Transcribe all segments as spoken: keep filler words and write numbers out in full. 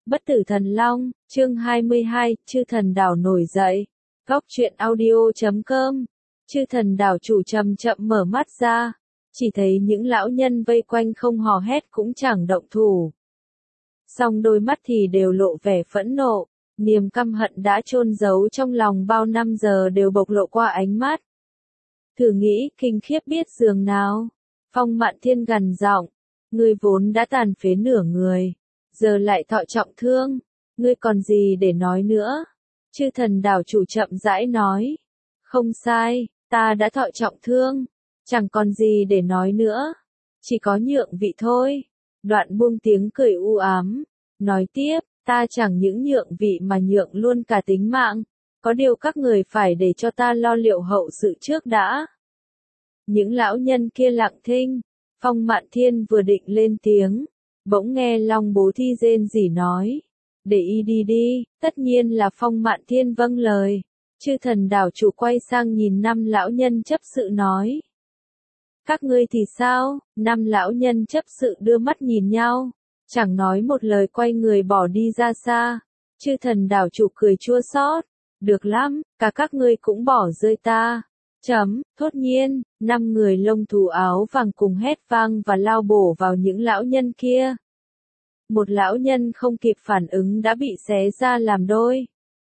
Bất tử thần long, chương hai mươi hai, chư thần đảo nổi dậy. Góc truyện audio chấm com. Chư thần đảo chủ chậm chậm mở mắt ra, chỉ thấy những lão nhân vây quanh không hò hét cũng chẳng động thủ. Song đôi mắt thì đều lộ vẻ phẫn nộ, niềm căm hận đã chôn giấu trong lòng bao năm giờ đều bộc lộ qua ánh mắt. Thử nghĩ kinh khiếp biết giường nào. Phong Mạn Thiên gằn giọng, ngươi vốn đã tàn phế nửa người, giờ lại thọ trọng thương, ngươi còn gì để nói nữa? Chư thần đảo chủ chậm rãi nói, không sai, ta đã thọ trọng thương, chẳng còn gì để nói nữa, chỉ có nhượng vị thôi. Đoạn buông tiếng cười u ám, nói tiếp, ta chẳng những nhượng vị mà nhượng luôn cả tính mạng, có điều các người phải để cho ta lo liệu hậu sự trước đã. Những lão nhân kia lặng thinh, Phong Mạn Thiên vừa định lên tiếng, bỗng nghe Long Bố Thi rên rỉ nói, để y đi đi, tất nhiên là Phong Mạn Thiên vâng lời. Chư thần đảo chủ quay sang nhìn năm lão nhân chấp sự nói, các ngươi thì sao? Năm lão nhân chấp sự đưa mắt nhìn nhau, chẳng nói một lời quay người bỏ đi ra xa. Chư thần đảo chủ cười chua xót, được lắm, cả các ngươi cũng bỏ rơi ta. Chấm, thốt nhiên, năm người lông thú áo vàng cùng hét vang và lao bổ vào những lão nhân kia. Một lão nhân không kịp phản ứng đã bị xé ra làm đôi.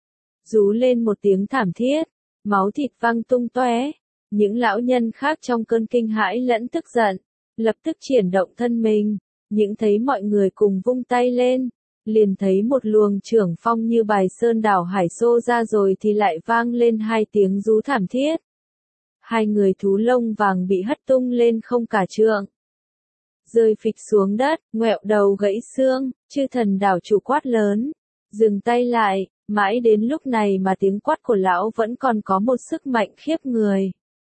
Rú lên một tiếng thảm thiết, máu thịt văng tung tóe. Những lão nhân khác trong cơn kinh hãi lẫn tức giận, lập tức triển động thân mình, những thấy mọi người cùng vung tay lên, liền thấy một luồng trưởng phong như bài sơn đảo hải xô ra rồi thì lại vang lên hai tiếng rú thảm thiết. Hai người thú lông vàng bị hất tung lên không cả trượng, rơi phịch xuống đất, ngoẹo đầu gãy xương. Chư thần đảo chủ quát lớn, dừng tay lại. Mãi đến lúc này mà tiếng quát của lão vẫn còn có một sức mạnh khiếp người.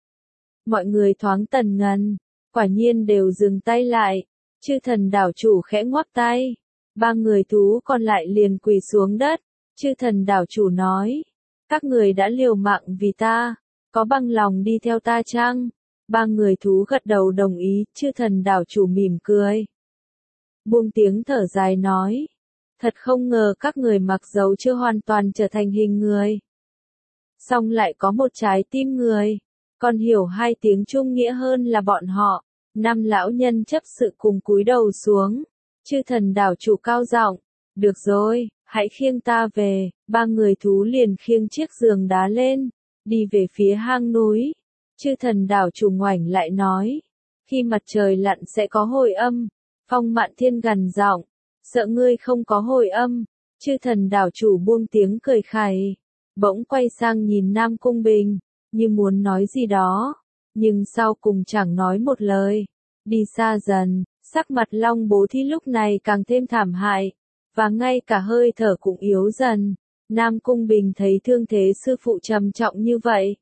Mọi người thoáng tần ngần, quả nhiên đều dừng tay lại. Chư thần đảo chủ khẽ ngoắc tay, ba người thú còn lại liền quỳ xuống đất. Chư thần đảo chủ nói, các người đã liều mạng vì ta, có bằng lòng đi theo ta chăng? Ba người thú gật đầu đồng ý. Chư thần đảo chủ mỉm cười, buông tiếng thở dài nói, thật không ngờ các người mặc dầu chưa hoàn toàn trở thành hình người, song lại có một trái tim người, còn hiểu hai tiếng chung nghĩa hơn là bọn họ. Năm lão nhân chấp sự cùng cúi đầu xuống. Chư thần đảo chủ cao giọng, được rồi, hãy khiêng ta về. Ba người thú liền khiêng chiếc giường đá lên, đi về phía hang núi. Chư thần đảo chủ ngoảnh lại nói, khi mặt trời lặn sẽ có hồi âm. Phong Mạn Thiên gằn giọng, sợ ngươi không có hồi âm. Chư thần đảo chủ buông tiếng cười khẩy, bỗng quay sang nhìn Nam Cung Bình, như muốn nói gì đó, nhưng sau cùng chẳng nói một lời, đi xa dần. Sắc mặt Long Bố Thi lúc này càng thêm thảm hại, và ngay cả hơi thở cũng yếu dần. Nam Cung Bình thấy thương thế sư phụ trầm trọng như vậy,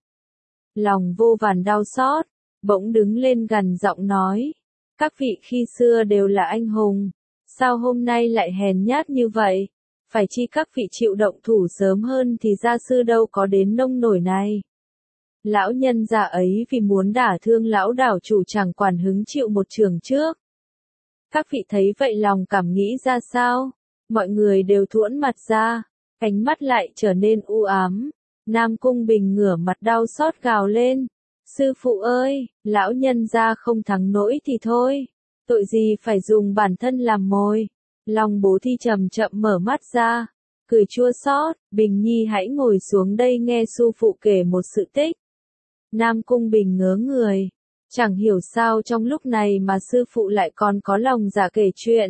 lòng vô vàn đau xót, bỗng đứng lên gằn giọng nói, các vị khi xưa đều là anh hùng, sao hôm nay lại hèn nhát như vậy? Phải chi các vị chịu động thủ sớm hơn thì gia sư đâu có đến nông nổi này. Lão nhân già ấy vì muốn đả thương lão đảo chủ chẳng quản hứng chịu một trường trước. Các vị thấy vậy lòng cảm nghĩ ra sao? Mọi người đều thuẫn mặt ra, ánh mắt lại trở nên u ám. Nam Cung Bình ngửa mặt đau xót gào lên, sư phụ ơi, lão nhân gia không thắng nổi thì thôi, tội gì phải dùng bản thân làm mồi. Long Bố Thi chậm chậm mở mắt ra, cười chua xót, Bình Nhi hãy ngồi xuống đây nghe sư phụ kể một sự tích. Nam Cung Bình ngớ người, chẳng hiểu sao trong lúc này mà sư phụ lại còn có lòng dạ kể chuyện.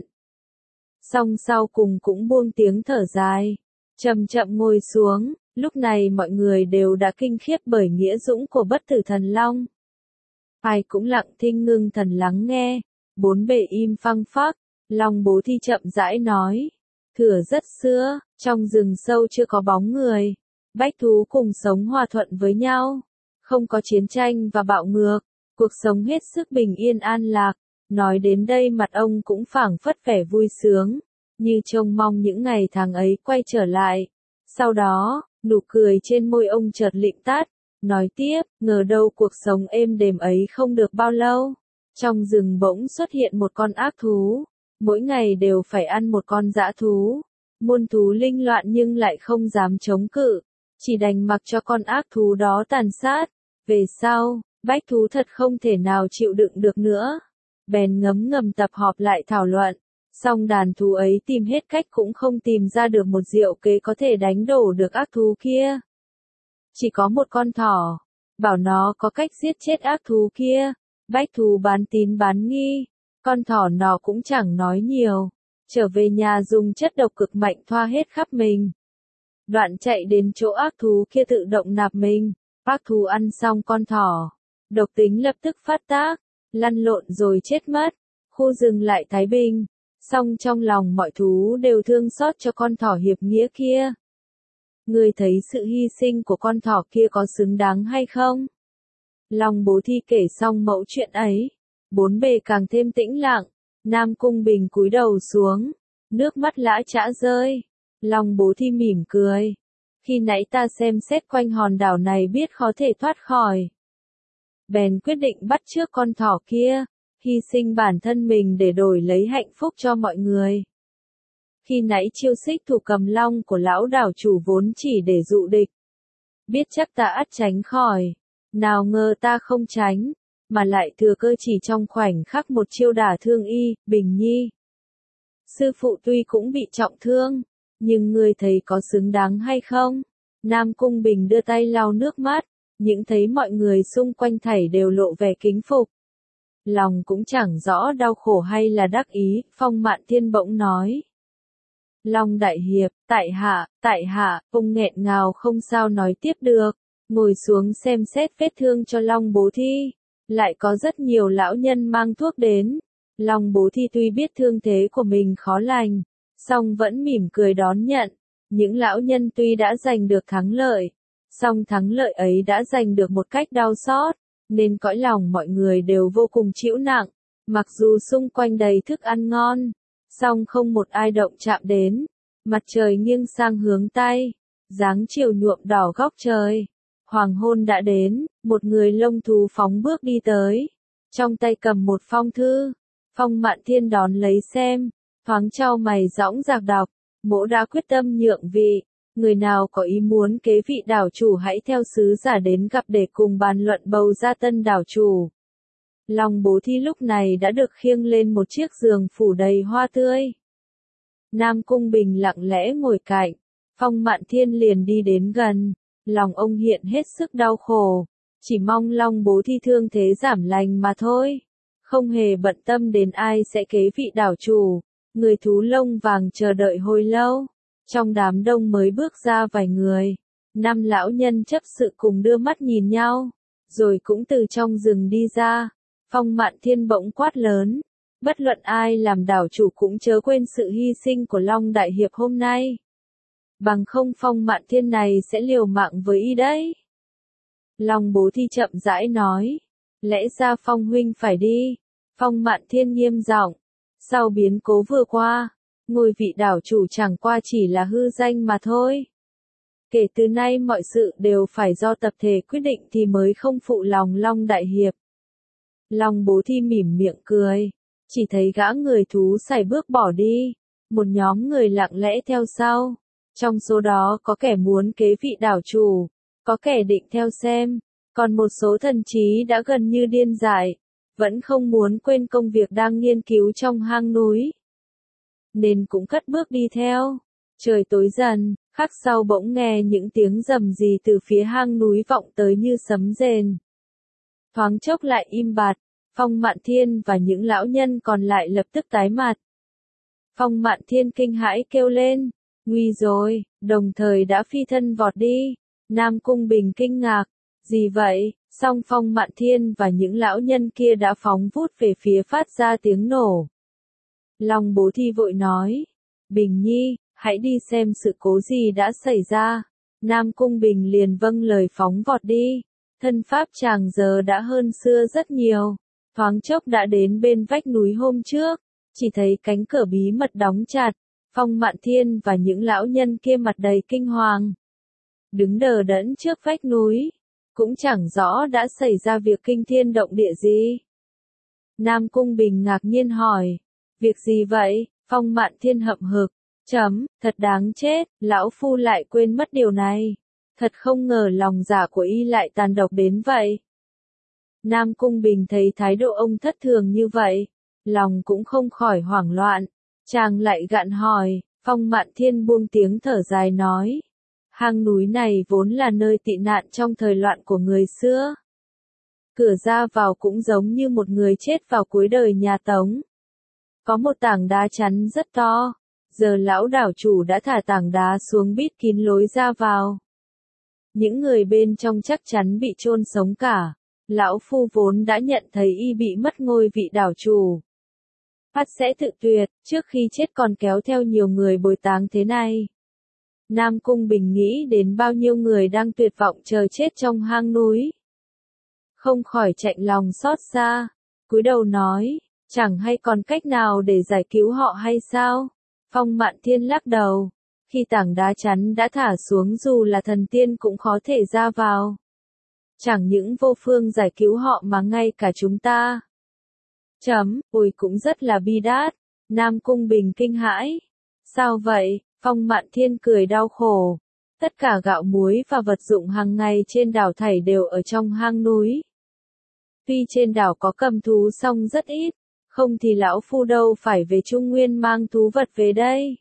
Song sau cùng cũng buông tiếng thở dài, chậm chậm ngồi xuống. Lúc này mọi người đều đã kinh khiếp bởi nghĩa dũng của bất tử thần long. Ai cũng lặng thinh ngưng thần lắng nghe, bốn bề im phăng phắc. Long Bố Thi chậm rãi nói, thửa rất xưa, trong rừng sâu chưa có bóng người, bách thú cùng sống hòa thuận với nhau, không có chiến tranh và bạo ngược, cuộc sống hết sức bình yên an lạc. Nói đến đây mặt ông cũng phảng phất vẻ vui sướng, như trông mong những ngày tháng ấy quay trở lại. Sau đó, nụ cười trên môi ông chợt lịm tắt, nói tiếp, ngờ đâu cuộc sống êm đềm ấy không được bao lâu. Trong rừng bỗng xuất hiện một con ác thú, mỗi ngày đều phải ăn một con dã thú. Muôn thú linh loạn nhưng lại không dám chống cự, chỉ đành mặc cho con ác thú đó tàn sát. Về sau, bách thú thật không thể nào chịu đựng được nữa, bèn ngấm ngầm tập họp lại thảo luận, song đàn thú ấy tìm hết cách cũng không tìm ra được một diệu kế có thể đánh đổ được ác thú kia. Chỉ có một con thỏ, bảo nó có cách giết chết ác thú kia, bách thú bán tín bán nghi, con thỏ nó cũng chẳng nói nhiều, trở về nhà dùng chất độc cực mạnh thoa hết khắp mình. Đoạn chạy đến chỗ ác thú kia tự động nạp mình, ác thú ăn xong con thỏ, độc tính lập tức phát tác, lăn lộn rồi chết mất, khu rừng lại thái bình, song trong lòng mọi thú đều thương xót cho con thỏ hiệp nghĩa kia. Ngươi thấy sự hy sinh của con thỏ kia có xứng đáng hay không? Long Bố Thi kể xong mẫu chuyện ấy, bốn bề càng thêm tĩnh lặng, Nam Cung Bình cúi đầu xuống, nước mắt lã chã rơi. Long Bố Thi mỉm cười. Khi nãy ta xem xét quanh hòn đảo này biết khó thể thoát khỏi. Bèn quyết định bắt chước con thỏ kia, hy sinh bản thân mình để đổi lấy hạnh phúc cho mọi người. Khi nãy chiêu xích thủ cầm long của lão đảo chủ vốn chỉ để dụ địch. Biết chắc ta ắt tránh khỏi, nào ngờ ta không tránh, mà lại thừa cơ chỉ trong khoảnh khắc một chiêu đả thương y, Bình Nhi. Sư phụ tuy cũng bị trọng thương, nhưng ngươi thấy có xứng đáng hay không? Nam Cung Bình đưa tay lau nước mắt, những thấy mọi người xung quanh thảy đều lộ vẻ kính phục. Lòng cũng chẳng rõ đau khổ hay là đắc ý, Phong Mạn Thiên bỗng nói. Long Đại Hiệp, tại hạ, tại hạ, ông nghẹn ngào không sao nói tiếp được, ngồi xuống xem xét vết thương cho Long Bố Thi. Lại có rất nhiều lão nhân mang thuốc đến. Long Bố Thi tuy biết thương thế của mình khó lành, song vẫn mỉm cười đón nhận. Những lão nhân tuy đã giành được thắng lợi, song thắng lợi ấy đã giành được một cách đau xót, nên cõi lòng mọi người đều vô cùng chịu nặng. Mặc dù xung quanh đầy thức ăn ngon, song không một ai động chạm đến. Mặt trời nghiêng sang hướng Tây, dáng chiều nhuộm đỏ góc trời. Hoàng hôn đã đến, một người lông thú phóng bước đi tới, trong tay cầm một phong thư. Phong Mạn Thiên đón lấy xem, thoáng chau mày dõng dạc đọc, mỗ đã quyết tâm nhượng vị, người nào có ý muốn kế vị đảo chủ hãy theo sứ giả đến gặp để cùng bàn luận bầu ra tân đảo chủ. Long Bố Thi lúc này đã được khiêng lên một chiếc giường phủ đầy hoa tươi. Nam Cung Bình lặng lẽ ngồi cạnh, Phong Mạn Thiên liền đi đến gần. Lòng ông hiện hết sức đau khổ, chỉ mong Long Bố Thi thương thế giảm lành mà thôi, không hề bận tâm đến ai sẽ kế vị đảo chủ. Người thú lông vàng chờ đợi hồi lâu, trong đám đông mới bước ra vài người, năm lão nhân chấp sự cùng đưa mắt nhìn nhau, rồi cũng từ trong rừng đi ra. Phong Mạn Thiên bỗng quát lớn, bất luận ai làm đảo chủ cũng chớ quên sự hy sinh của Long Đại Hiệp hôm nay. Bằng không Phong Mạn Thiên này sẽ liều mạng với y đấy. Long Bố Thi chậm rãi nói, lẽ ra Phong huynh phải đi. Phong Mạn Thiên nghiêm giọng, sau biến cố vừa qua, ngôi vị đảo chủ chẳng qua chỉ là hư danh mà thôi. Kể từ nay mọi sự đều phải do tập thể quyết định thì mới không phụ lòng Long Đại Hiệp. Long Bố Thi mỉm miệng cười, chỉ thấy gã người thú sải bước bỏ đi, một nhóm người lặng lẽ theo sau. Trong số đó có kẻ muốn kế vị đảo chủ, có kẻ định theo xem, còn một số thần trí đã gần như điên dại, vẫn không muốn quên công việc đang nghiên cứu trong hang núi. Nên cũng cất bước đi theo. Trời tối dần, khắc sau bỗng nghe những tiếng rầm rì từ phía hang núi vọng tới như sấm rền. Thoáng chốc lại im bặt, Phong Mạn Thiên và những lão nhân còn lại lập tức tái mặt. Phong Mạn Thiên kinh hãi kêu lên, nguy rồi, đồng thời đã phi thân vọt đi. Nam Cung Bình kinh ngạc, gì vậy? Song Phong Mạn Thiên và những lão nhân kia đã phóng vút về phía phát ra tiếng nổ. Long Bố Thi vội nói, Bình Nhi, hãy đi xem sự cố gì đã xảy ra. Nam Cung Bình liền vâng lời phóng vọt đi. Thân pháp chàng giờ đã hơn xưa rất nhiều. Thoáng chốc đã đến bên vách núi hôm trước, chỉ thấy cánh cửa bí mật đóng chặt. Phong Mạn Thiên và những lão nhân kia mặt đầy kinh hoàng, đứng đờ đẫn trước vách núi, cũng chẳng rõ đã xảy ra việc kinh thiên động địa gì. Nam Cung Bình ngạc nhiên hỏi, việc gì vậy? Phong Mạn Thiên hậm hực, Chấm, thật đáng chết, lão phu lại quên mất điều này. Thật không ngờ lòng dạ của y lại tàn độc đến vậy. Nam Cung Bình thấy thái độ ông thất thường như vậy, lòng cũng không khỏi hoảng loạn. Chàng lại gạn hỏi, Phong Mạn Thiên buông tiếng thở dài nói. Hang núi này vốn là nơi tị nạn trong thời loạn của người xưa. Cửa ra vào cũng giống như một người chết vào cuối đời nhà Tống. Có một tảng đá chắn rất to, giờ lão đảo chủ đã thả tảng đá xuống bít kín lối ra vào. Những người bên trong chắc chắn bị chôn sống cả. Lão phu vốn đã nhận thấy y bị mất ngôi vị đảo chủ. Phát sẽ tự tuyệt, trước khi chết còn kéo theo nhiều người bồi táng thế này. Nam Cung Bình nghĩ đến bao nhiêu người đang tuyệt vọng chờ chết trong hang núi. Không khỏi chạnh lòng xót xa, cúi đầu nói, chẳng hay còn cách nào để giải cứu họ hay sao? Phong Mạn Thiên lắc đầu, khi tảng đá chắn đã thả xuống dù là thần tiên cũng khó thể ra vào. Chẳng những vô phương giải cứu họ mà ngay cả chúng ta. Chấm, ôi cũng rất là bi đát. Nam Cung Bình kinh hãi. Sao vậy? Phong Mạn Thiên cười đau khổ. Tất cả gạo muối và vật dụng hàng ngày trên đảo thảy đều ở trong hang núi. Tuy trên đảo có cầm thú song rất ít, không thì lão phu đâu phải về Trung Nguyên mang thú vật về đây.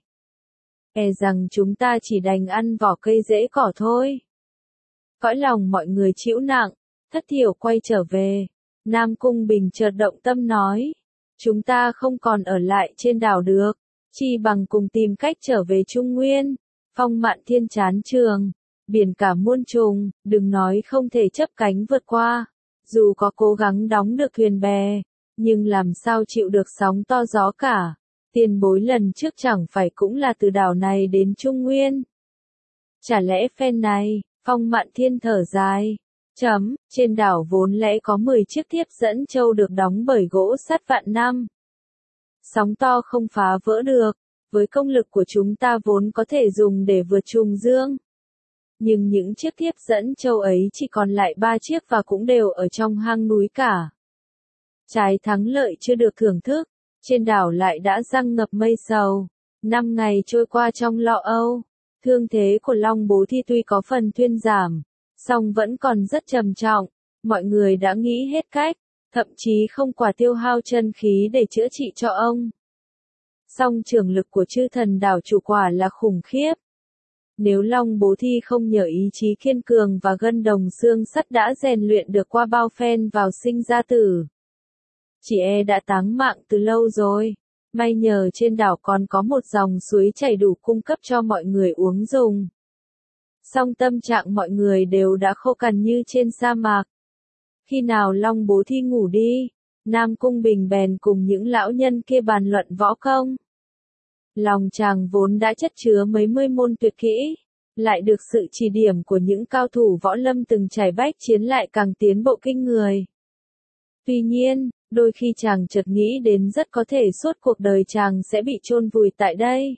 E rằng chúng ta chỉ đành ăn vỏ cây rễ cỏ thôi. Cõi lòng mọi người chịu nặng, Thất Thiểu quay trở về. Nam Cung Bình chợt động tâm nói, chúng ta không còn ở lại trên đảo được, chi bằng cùng tìm cách trở về Trung Nguyên. Phong Mạn Thiên chán trường, biển cả muôn trùng, đừng nói không thể chấp cánh vượt qua, dù có cố gắng đóng được thuyền bè, nhưng làm sao chịu được sóng to gió cả. Tiền bối lần trước chẳng phải cũng là từ đảo này đến Trung Nguyên. Chả lẽ phen này, Phong Mạn Thiên thở dài. Chấm, trên đảo vốn lẽ có mười chiếc thiếp dẫn châu được đóng bởi gỗ sắt vạn năm. Sóng to không phá vỡ được, với công lực của chúng ta vốn có thể dùng để vượt trùng dương. Nhưng những chiếc thiếp dẫn châu ấy chỉ còn lại ba chiếc và cũng đều ở trong hang núi cả. Trái thắng lợi chưa được thưởng thức, trên đảo lại đã giăng ngập mây sầu. Năm ngày trôi qua trong lo âu, thương thế của Long Bố Thi tuy có phần thuyên giảm, song vẫn còn rất trầm trọng, mọi người đã nghĩ hết cách, thậm chí không quả tiêu hao chân khí để chữa trị cho ông. Song trường lực của chư thần đảo chủ quả là khủng khiếp. Nếu Long Bố Thi không nhờ ý chí kiên cường và gân đồng xương sắt đã rèn luyện được qua bao phen vào sinh ra tử, chỉ e đã táng mạng từ lâu rồi. May nhờ trên đảo còn có một dòng suối chảy đủ cung cấp cho mọi người uống dùng. Song tâm trạng mọi người đều đã khô cằn như trên sa mạc. Khi nào Long Bố Thi ngủ đi, Nam Cung Bình bèn cùng những lão nhân kia bàn luận võ công. Lòng chàng vốn đã chất chứa mấy mươi môn tuyệt kỹ, lại được sự chỉ điểm của những cao thủ võ lâm từng trải bách chiến lại càng tiến bộ kinh người. Tuy nhiên, đôi khi chàng chợt nghĩ đến rất có thể suốt cuộc đời chàng sẽ bị chôn vùi tại đây.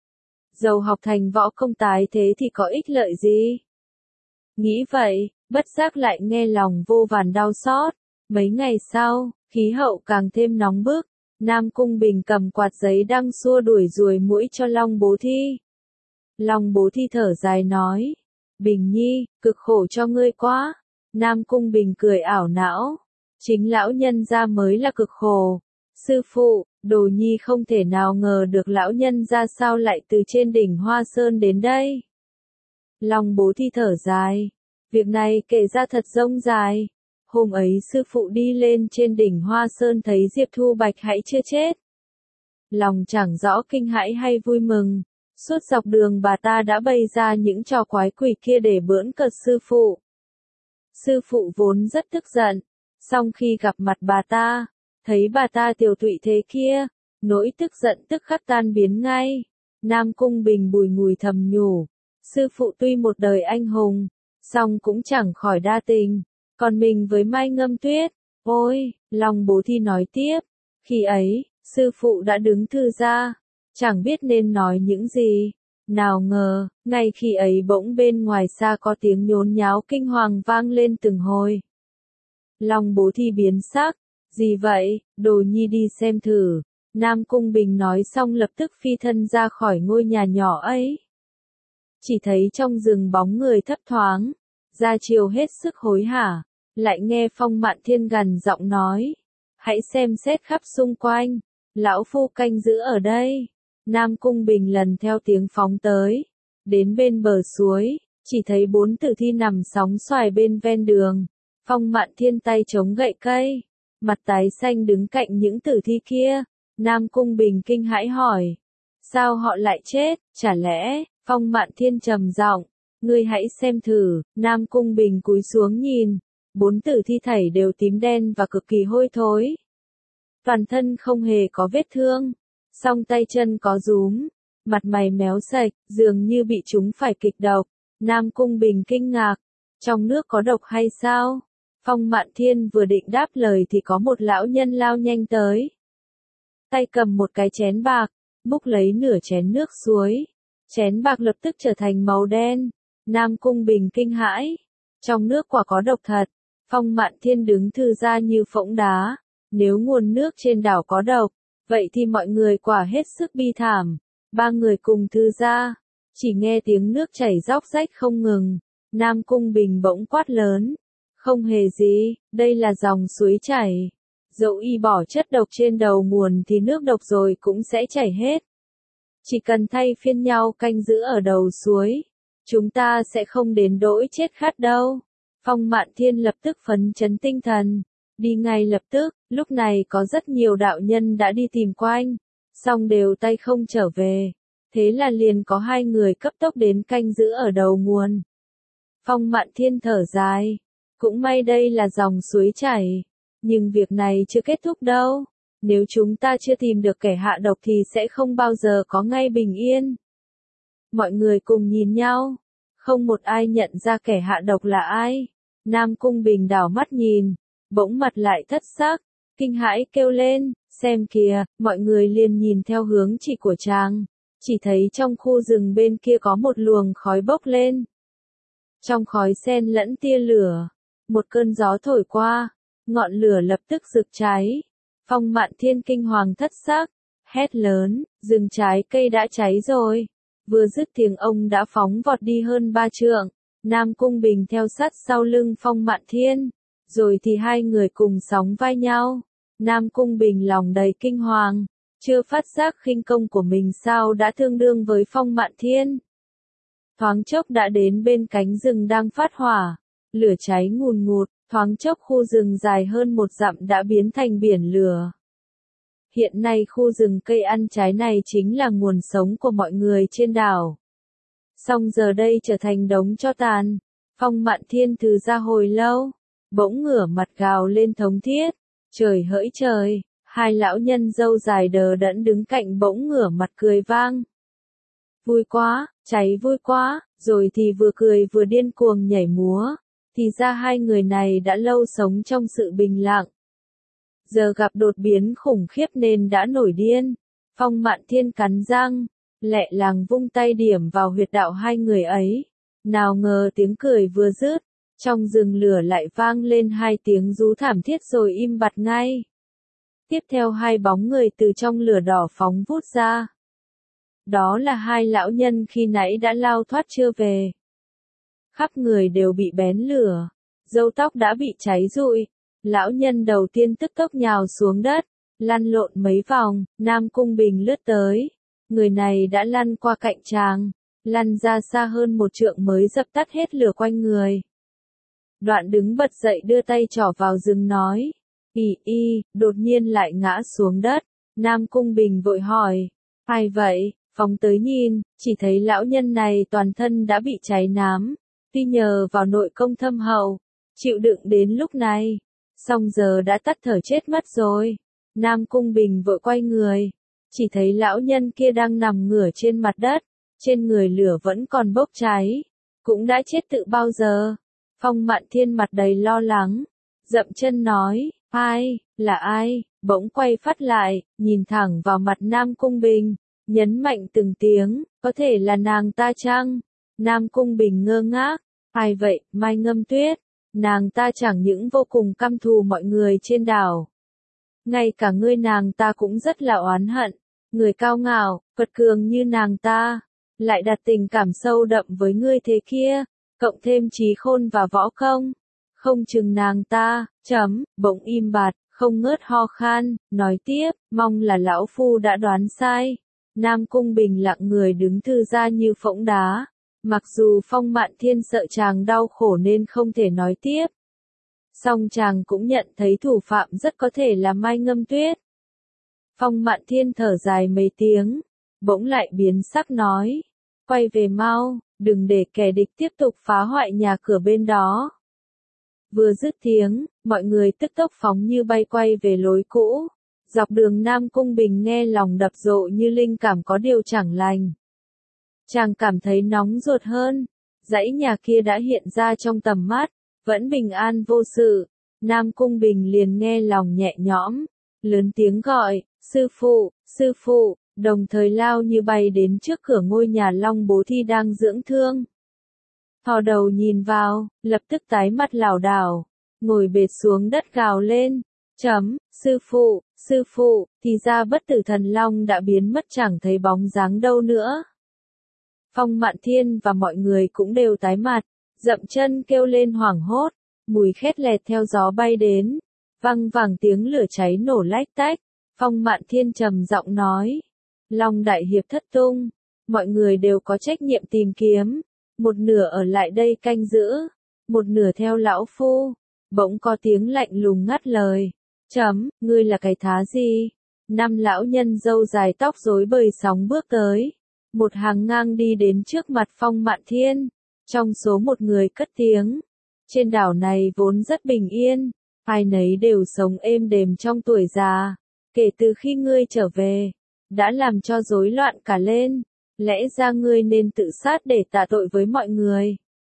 Dầu học thành võ công tái thế thì có ích lợi gì? Nghĩ vậy, bất giác lại nghe lòng vô vàn đau xót. Mấy ngày sau, khí hậu càng thêm nóng bức, Nam Cung Bình cầm quạt giấy đang xua đuổi ruồi muỗi cho Long Bố Thi. Long Bố Thi thở dài nói, Bình Nhi, cực khổ cho ngươi quá. Nam Cung Bình cười ảo não, chính lão nhân gia mới là cực khổ. Sư phụ, Đồ Nhi không thể nào ngờ được lão nhân gia sao lại từ trên đỉnh Hoa Sơn đến đây. Long Bố Thi thở dài, việc này kể ra thật rông dài. Hôm ấy sư phụ đi lên trên đỉnh Hoa Sơn thấy Diệp Thu Bạch hãy chưa chết. Lòng chẳng rõ kinh hãi hay vui mừng, suốt dọc đường bà ta đã bày ra những trò quái quỷ kia để bỡn cợt sư phụ. Sư phụ vốn rất tức giận, song khi gặp mặt bà ta, thấy bà ta tiều tụy thế kia, nỗi tức giận tức khắc tan biến ngay. Nam Cung Bình bùi ngùi thầm nhủ, sư phụ tuy một đời anh hùng, song cũng chẳng khỏi đa tình, còn mình với Mai Ngâm Tuyết, ôi, Long Bố Thi nói tiếp, khi ấy, sư phụ đã đứng thư ra, chẳng biết nên nói những gì. Nào ngờ, ngay khi ấy bỗng bên ngoài xa có tiếng nhốn nháo kinh hoàng vang lên từng hồi. Long Bố Thi biến sắc, gì vậy, Đồ Nhi đi xem thử. Nam Cung Bình nói xong lập tức phi thân ra khỏi ngôi nhà nhỏ ấy. Chỉ thấy trong rừng bóng người thấp thoáng, Gia Triều hết sức hối hả, lại nghe Phong Mạn Thiên gằn giọng nói, hãy xem xét khắp xung quanh, lão phu canh giữ ở đây. Nam Cung Bình lần theo tiếng phóng tới, đến bên bờ suối, chỉ thấy bốn tử thi nằm sóng xoài bên ven đường. Phong Mạn Thiên tay chống gậy cây, mặt tái xanh đứng cạnh những tử thi kia. Nam Cung Bình kinh hãi hỏi, sao họ lại chết, chả lẽ? Phong Mạn Thiên trầm giọng, ngươi hãy xem thử. Nam Cung Bình cúi xuống nhìn, bốn tử thi thảy đều tím đen và cực kỳ hôi thối. Toàn thân không hề có vết thương, song tay chân có rúm, mặt mày méo sạch, dường như bị chúng phải kịch độc. Nam Cung Bình kinh ngạc, trong nước có độc hay sao? Phong Mạn Thiên vừa định đáp lời thì có một lão nhân lao nhanh tới. Tay cầm một cái chén bạc, múc lấy nửa chén nước suối. Chén bạc lập tức trở thành màu đen. Nam Cung Bình kinh hãi. Trong nước quả có độc thật. Phong Mạn Thiên đứng thư ra như phỗng đá. Nếu nguồn nước trên đảo có độc, vậy thì mọi người quả hết sức bi thảm. Ba người cùng thư ra. Chỉ nghe tiếng nước chảy róc rách không ngừng. Nam Cung Bình bỗng quát lớn. Không hề gì, đây là dòng suối chảy. Dẫu y bỏ chất độc trên đầu nguồn thì nước độc rồi cũng sẽ chảy hết. Chỉ cần thay phiên nhau canh giữ ở đầu suối, chúng ta sẽ không đến đỗi chết khát đâu. Phong Mạn Thiên lập tức phấn chấn tinh thần, đi ngay lập tức. Lúc này có rất nhiều đạo nhân đã đi tìm quanh, song đều tay không trở về. Thế là liền có hai người cấp tốc đến canh giữ ở đầu nguồn. Phong Mạn Thiên thở dài, cũng may đây là dòng suối chảy. Nhưng việc này chưa kết thúc đâu. Nếu chúng ta chưa tìm được kẻ hạ độc thì sẽ không bao giờ có ngay bình yên. Mọi người cùng nhìn nhau. Không một ai nhận ra kẻ hạ độc là ai. Nam Cung Bình đảo mắt nhìn. Bỗng mặt lại thất sắc. Kinh hãi kêu lên. Xem kìa. Mọi người liền nhìn theo hướng chỉ của chàng. Chỉ thấy trong khu rừng bên kia có một luồng khói bốc lên. Trong khói xen lẫn tia lửa. Một cơn gió thổi qua. Ngọn lửa lập tức rực cháy. Phong Mạn Thiên kinh hoàng thất sắc, hét lớn, rừng trái cây đã cháy rồi. Vừa dứt tiếng ông đã phóng vọt đi hơn ba trượng. Nam Cung Bình theo sát sau lưng Phong Mạn Thiên. Rồi thì hai người cùng sóng vai nhau. Nam Cung Bình lòng đầy kinh hoàng, chưa phát giác khinh công của mình sao đã tương đương với Phong Mạn Thiên. Thoáng chốc đã đến bên cánh rừng đang phát hỏa. Lửa cháy ngùn ngụt. Thoáng chốc khu rừng dài hơn một dặm đã biến thành biển lửa. Hiện nay khu rừng cây ăn trái này chính là nguồn sống của mọi người trên đảo. Song giờ đây trở thành đống tro tàn. Phong Mạn Thiên từ ra hồi lâu, bỗng ngửa mặt gào lên thống thiết. Trời hỡi trời, hai lão nhân râu dài đờ đẫn đứng cạnh bỗng ngửa mặt cười vang. Vui quá, cháy vui quá, rồi thì vừa cười vừa điên cuồng nhảy múa. Thì ra hai người này đã lâu sống trong sự bình lặng. Giờ gặp đột biến khủng khiếp nên đã nổi điên. Phong Mạn Thiên cắn răng, lẹ làng vung tay điểm vào huyệt đạo hai người ấy. Nào ngờ tiếng cười vừa dứt, trong rừng lửa lại vang lên hai tiếng rú thảm thiết rồi im bặt ngay. Tiếp theo hai bóng người từ trong lửa đỏ phóng vút ra. Đó là hai lão nhân khi nãy đã lao thoát chưa về. Khắp người đều bị bén lửa, râu tóc đã bị cháy rụi. Lão nhân đầu tiên tức tốc nhào xuống đất, lăn lộn mấy vòng. Nam Cung Bình lướt tới. Người này đã lăn qua cạnh chàng, lăn ra xa hơn một trượng mới dập tắt hết lửa quanh người. Đoạn đứng bật dậy đưa tay trỏ vào rừng nói. Y y, đột nhiên lại ngã xuống đất. Nam Cung Bình vội hỏi. Ai vậy? Phóng tới nhìn, chỉ thấy lão nhân này toàn thân đã bị cháy nám. Tuy nhờ vào nội công thâm hậu, chịu đựng đến lúc này, song giờ đã tắt thở chết mất rồi. Nam Cung Bình vội quay người, chỉ thấy lão nhân kia đang nằm ngửa trên mặt đất, trên người lửa vẫn còn bốc cháy, cũng đã chết từ bao giờ. Phong Mạn Thiên mặt đầy lo lắng, dậm chân nói, ai, là ai, bỗng quay phát lại, nhìn thẳng vào mặt Nam Cung Bình, nhấn mạnh từng tiếng, có thể là nàng ta chăng? Nam Cung Bình ngơ ngác, ai vậy, Mai Ngâm Tuyết, nàng ta chẳng những vô cùng căm thù mọi người trên đảo, ngay cả ngươi nàng ta cũng rất là oán hận, người cao ngạo, quật cường như nàng ta, lại đặt tình cảm sâu đậm với ngươi thế kia, cộng thêm trí khôn và võ công, không chừng nàng ta, chấm, bỗng im bặt, không ngớt ho khan, nói tiếp, mong là lão phu đã đoán sai. Nam Cung Bình lặng người đứng thư ra như phỗng đá, mặc dù Phong Mạn Thiên sợ chàng đau khổ nên không thể nói tiếp. Song chàng cũng nhận thấy thủ phạm rất có thể là Mai Ngâm Tuyết. Phong Mạn Thiên thở dài mấy tiếng, bỗng lại biến sắc nói, quay về mau, đừng để kẻ địch tiếp tục phá hoại nhà cửa bên đó. Vừa dứt tiếng, mọi người tức tốc phóng như bay quay về lối cũ. Dọc đường Nam Cung Bình nghe lòng đập rộ như linh cảm có điều chẳng lành. Chàng cảm thấy nóng ruột hơn, dãy nhà kia đã hiện ra trong tầm mắt, vẫn bình an vô sự. Nam Cung Bình liền nghe lòng nhẹ nhõm, lớn tiếng gọi, sư phụ, sư phụ, đồng thời lao như bay đến trước cửa ngôi nhà Long Bố Thi đang dưỡng thương. Thò đầu nhìn vào, lập tức tái mặt lảo đảo, ngồi bệt xuống đất gào lên, chấm, sư phụ, sư phụ, thì ra Bất Tử Thần Long đã biến mất chẳng thấy bóng dáng đâu nữa. Phong Mạn Thiên và mọi người cũng đều tái mặt, dậm chân kêu lên hoảng hốt, mùi khét lẹt theo gió bay đến, văng vẳng tiếng lửa cháy nổ lách tách. Phong Mạn Thiên trầm giọng nói, Long Đại Hiệp thất tung, mọi người đều có trách nhiệm tìm kiếm, một nửa ở lại đây canh giữ, một nửa theo lão phu. Bỗng có tiếng lạnh lùng ngắt lời, chấm, ngươi là cái thá gì? Năm lão nhân râu dài tóc rối bời sóng bước tới, một hàng ngang đi đến trước mặt Phong Mạn Thiên, trong số một người cất tiếng, trên đảo này vốn rất bình yên, ai nấy đều sống êm đềm trong tuổi già, kể từ khi ngươi trở về, đã làm cho rối loạn cả lên, lẽ ra ngươi nên tự sát để tạ tội với mọi người.